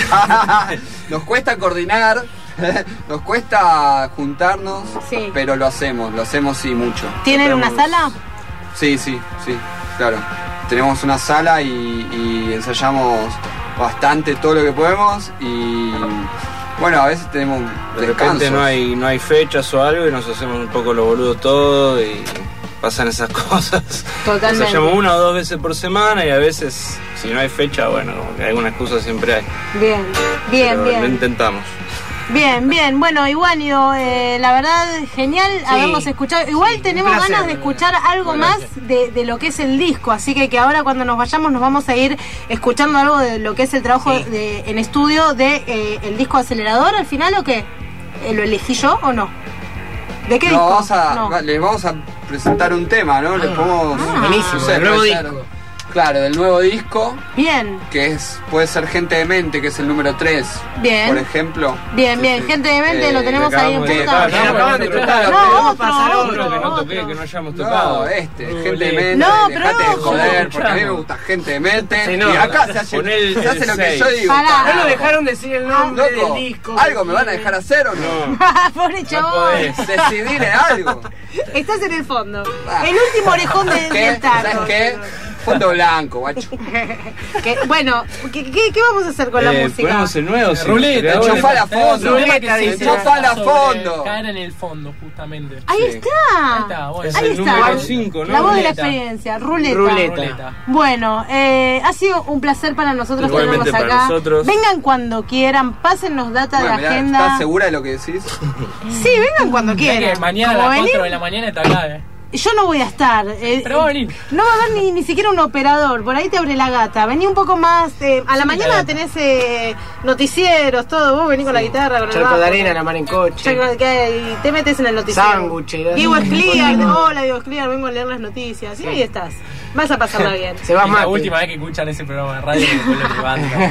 Nos cuesta coordinar, nos cuesta juntarnos, sí. Pero lo hacemos, lo hacemos sí mucho. ¿Tienen tenemos... una sala? Sí, sí, sí, claro. Tenemos una sala y, y ensayamos bastante todo lo que podemos y bueno, a veces tenemos de repente no hay, no hay fechas o algo y nos hacemos un poco los boludos todos y pasan esas cosas. Totalmente. Ensayamos una o dos veces por semana y a veces, si no hay fecha, bueno, como que alguna excusa siempre hay. Bien, bien, pero bien. Lo intentamos. Bien, bien. Bueno, Iguánido, eh, la verdad, genial sí, haberlos escuchado. Igual sí, tenemos placer, ganas de escuchar algo bueno, más de, de lo que es el disco, así que que ahora cuando nos vayamos nos vamos a ir escuchando algo de lo que es el trabajo sí. de, en estudio de eh, el disco Acelerador, al final, ¿o qué? ¿Lo elegí yo o no? ¿De qué no, disco? Vamos a, no, les vamos a presentar un tema, ¿no? Les podemos... Ah, buenísimo, no sé, el nuevo disco. Ser, claro, del nuevo disco. Bien. Que es puede ser Gente de Mente, que es el número tres. Bien. Por ejemplo. Bien, bien. Sí, Gente de Mente eh, lo tenemos ahí en puta. Que acaban de tocar. No, otro, pasar otro, otro, que no otro. toqué, que no hayamos tocado. No, este, uh, Gente de Mente. No, pero dejate de joder, no, porque a mí me gusta Gente de Mente. Sí, no, y acá se hace, el, se hace lo que yo digo. Pará. No lo dejaron decir el nombre Loco, del disco. ¿algo me van a dejar hacer o no? Pobre chabón. Decidiré algo. Estás en el fondo. El último orejón de, del tarro. ¿Sabes qué? Fondo blanco, guacho. ¿Qué? Bueno, ¿qué, qué, ¿qué vamos a hacer con eh, la música? Ponemos el nuevo, sí. Ruleta. Enchufala a fondo. Ruleta, dice. Enchufala a fondo. Caer en el fondo, justamente. Ahí sí. está. Ahí está, bueno. Es Ahí el está. número cinco, ¿no? La voz Ruleta. de la experiencia. Ruleta. Ruleta. Bueno, eh, ha sido un placer para nosotros igualmente tenerlos para acá. nosotros. Vengan cuando quieran, pásennos data Bueno, de mirá, agenda. ¿estás segura de lo que decís? Sí, vengan cuando quieran. Que mañana a Como las venir, cuatro de la mañana está acá, eh. yo no voy a estar. Eh, Pero va a venir. No va a haber ni, ni siquiera un operador. Por ahí te abre la gata. Vení un poco más. Eh, a la Sí, mañana claro. tenés eh, noticieros, todo. Vos venís con la guitarra, con el Charco bajo. de arena, la mar en coche. Charco de- y te metes en el noticiero. Sándwiches. Diego Escliar. Hola, Diego Escliar. Vengo a leer las noticias. Y ahí estás. Vas a pasarla bien. Se va Es más. la última vez que escuchan ese programa de radio y después lo levantan.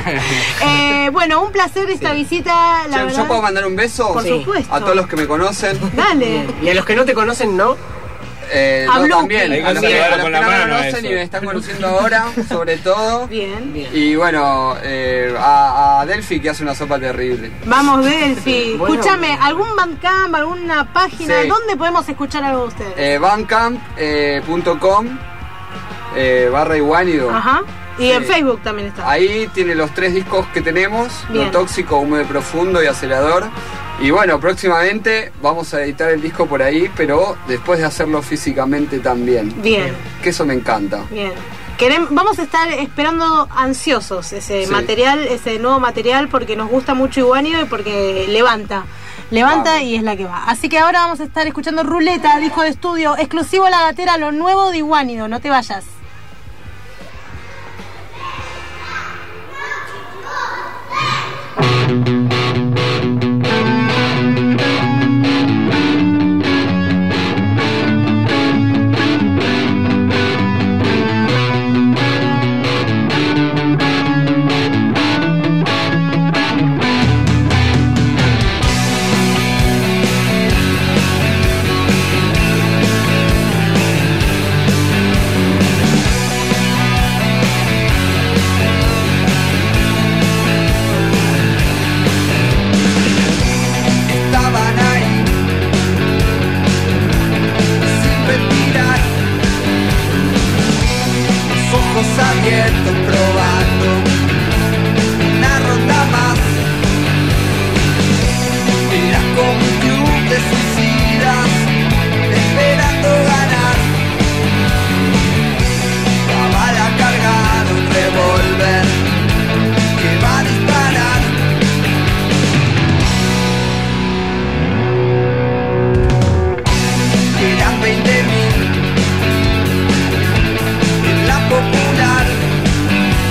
Eh, bueno, un placer esta visita. La Yo, verdad. ¿yo puedo mandar un beso? Por Sí. supuesto. A todos los que me conocen. Dale. Y a los que no te conocen, no. Eh, A no, Blupi. también, Hay que a los que, llevarlo a los con que la no me mano, conocen eso. y me están conociendo ahora, sobre todo. Bien, bien. Y bueno, eh, a, a Delphi que hace una sopa terrible. Vamos, Delphi. Bueno. Escúchame, ¿algún Bandcamp, alguna página? Sí. ¿Dónde podemos escuchar algo de ustedes? Eh, bandcamp punto com eh, barra iguanido. Ajá. Y Sí. en Facebook también está. Ahí tiene los tres discos que tenemos, Bien. Lo Tóxico, Húmedo y Profundo y Acelerador. Y bueno, próximamente vamos a editar el disco por ahí, pero después de hacerlo físicamente también. Bien. Que eso me encanta. Bien. Querem- vamos a estar esperando ansiosos ese Sí. material, ese nuevo material, porque nos gusta mucho Iguanido y porque levanta. Levanta Vamos. y es la que va. Así que ahora vamos a estar escuchando Ruleta, disco de estudio, exclusivo a La Gatera, lo nuevo de Iguanido. No te vayas. Estaban ahí, sin respirar, los ojos abiertos probando una ronda más. Era como un club de suicidas esperando ganar. La bala cargada, un revólver que va a disparar. Eran veinte mil en la popular,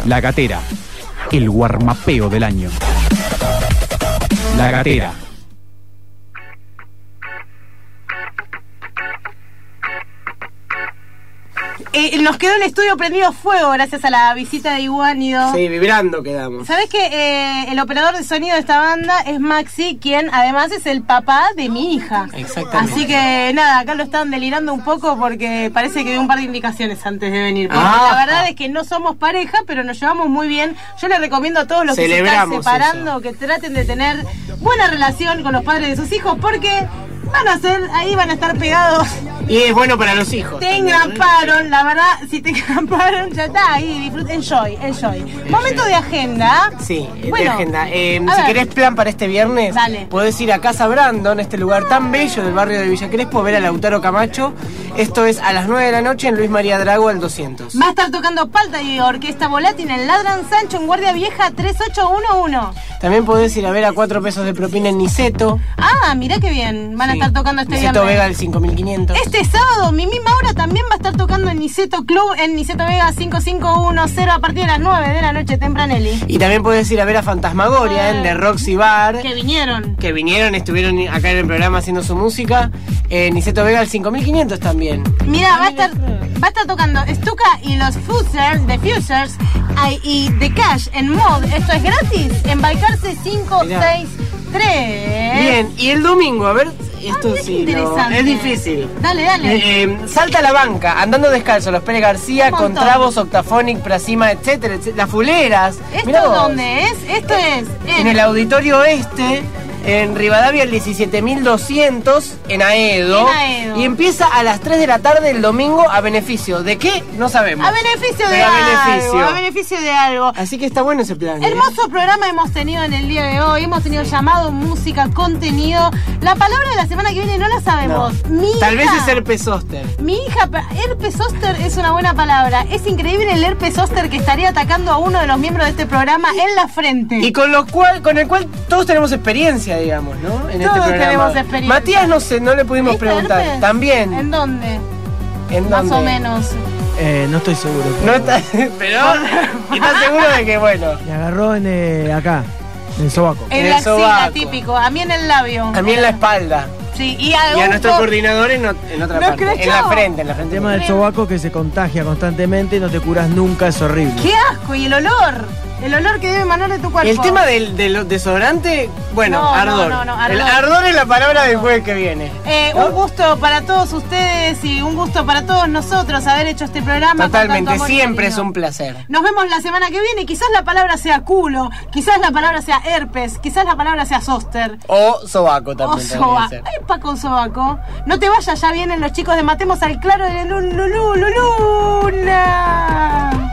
La Gatera, el guarmapeo del año. La Gatera. Eh, nos quedó el estudio prendido fuego gracias a la visita de Iguanido. Sí, vibrando quedamos. ¿Sabés que eh, el operador de sonido de esta banda es Maxi, quien además es el papá de mi hija? Exactamente. Así que nada, acá lo estaban delirando un poco porque parece que dio un par de indicaciones antes de venir. Porque Ah. la verdad es que no somos pareja, pero nos llevamos muy bien. Yo les recomiendo a todos los que se están Celebramos separando que traten de tener buena relación con los padres de sus hijos porque van a ser, ahí van a estar pegados. Y es bueno para los hijos. Te engramparon, la verdad, si te engramparon, ya está, ahí, disfruta, enjoy, enjoy. Momento de agenda. Sí, Bueno, de agenda. Eh, a si ver. querés plan para este viernes, Dale. podés ir a Casa Brandon, este lugar tan bello del barrio de Villa Crespo, ver a Lautaro Camacho. Esto es a las nueve de la noche en Luis María Drago al doscientos. Va a estar tocando Palta y Orquesta Volátil en Ladran Sancho en Guardia Vieja tres ocho uno uno. También podés ir a ver a cuatro pesos de propina en Niceto. Ah, mirá qué bien, van a Sí. estar tocando este Niceto viernes. Vega del cinco mil quinientos. Este sábado, mi misma hora también va a estar tocando en Niceto Club, en Niceto Vega cinco cinco uno cero a partir de las nueve de la noche, tempranelli. Y también podés ir a ver a Fantasmagoria en The Roxy Bar. Que vinieron. Que vinieron, estuvieron acá en el programa haciendo su música. En Niceto Vega al cinco mil quinientos también. Mira, va a estar va a estar tocando Stuka y los Fusers, The Fusers ay, y The Cash en Mod. Esto es gratis en Balcarce cinco seis tres. Bien, y el domingo, a ver, esto sí, no, interesante. es difícil. Dale, dale. Eh, eh, salta a la banca, andando descalzo, los Pérez García, Un montón. Contravos, Octafonic, Prasima, etcétera, etcétera, las fuleras. ¿Esto Mirá vos. dónde es? Esto es En el Auditorio Este, en Rivadavia el diecisiete mil doscientos, en Aedo. En Aedo. Y empieza a las tres de la tarde el domingo a beneficio. ¿De qué? No sabemos. A beneficio de Pero a algo. beneficio. A beneficio de algo. Así que está bueno ese plan. ¿eh? Hermoso programa hemos tenido en el día de hoy. Hemos tenido llamado, música, contenido. La palabra de la semana que viene no la sabemos. Mi Tal hija, vez es herpes zóster. Mi hija, herpes zóster es una buena palabra. Es increíble el herpes zóster que estaría atacando a uno de los miembros de este programa en la frente. Y con los cual, con el cual todos tenemos experiencia, digamos, ¿no? En Todos este programa. tenemos experiencia. Matías no sé, no le pudimos ¿Viste preguntar. herpes? También. ¿En dónde? ¿En Más dónde? o menos. Eh, no estoy seguro. No está, pero ¿estás seguro de que bueno? Me agarró en eh, acá, en el sobaco. En el la axila, sobaco. típico. A mí en el labio. A mí en la espalda. Sí, y a, Y a un nuestro po- coordinador en, ot- en otra ¿No parte. crees, En la chavo? frente, en la El frente. tema del sobaco que se contagia constantemente y no te curas nunca, es horrible. ¡Qué asco! Y el olor. El olor que debe emanar de tu cuerpo. El tema del, del desodorante, bueno, No, no, ardor. no, no, ardor. El ardor es la palabra del jueves que viene. Eh, ¿No? Un gusto para todos ustedes y un gusto para todos nosotros haber hecho este programa. con Totalmente, tanto amor y siempre es cariño. un placer. Nos vemos la semana que viene. Quizás la palabra sea culo, quizás la palabra sea herpes, quizás la palabra sea zóster. O sobaco O también. podría soba. ser. Epa con sobaco. No te vayas, ya vienen los chicos de Matemos al Claro de Lulululuna.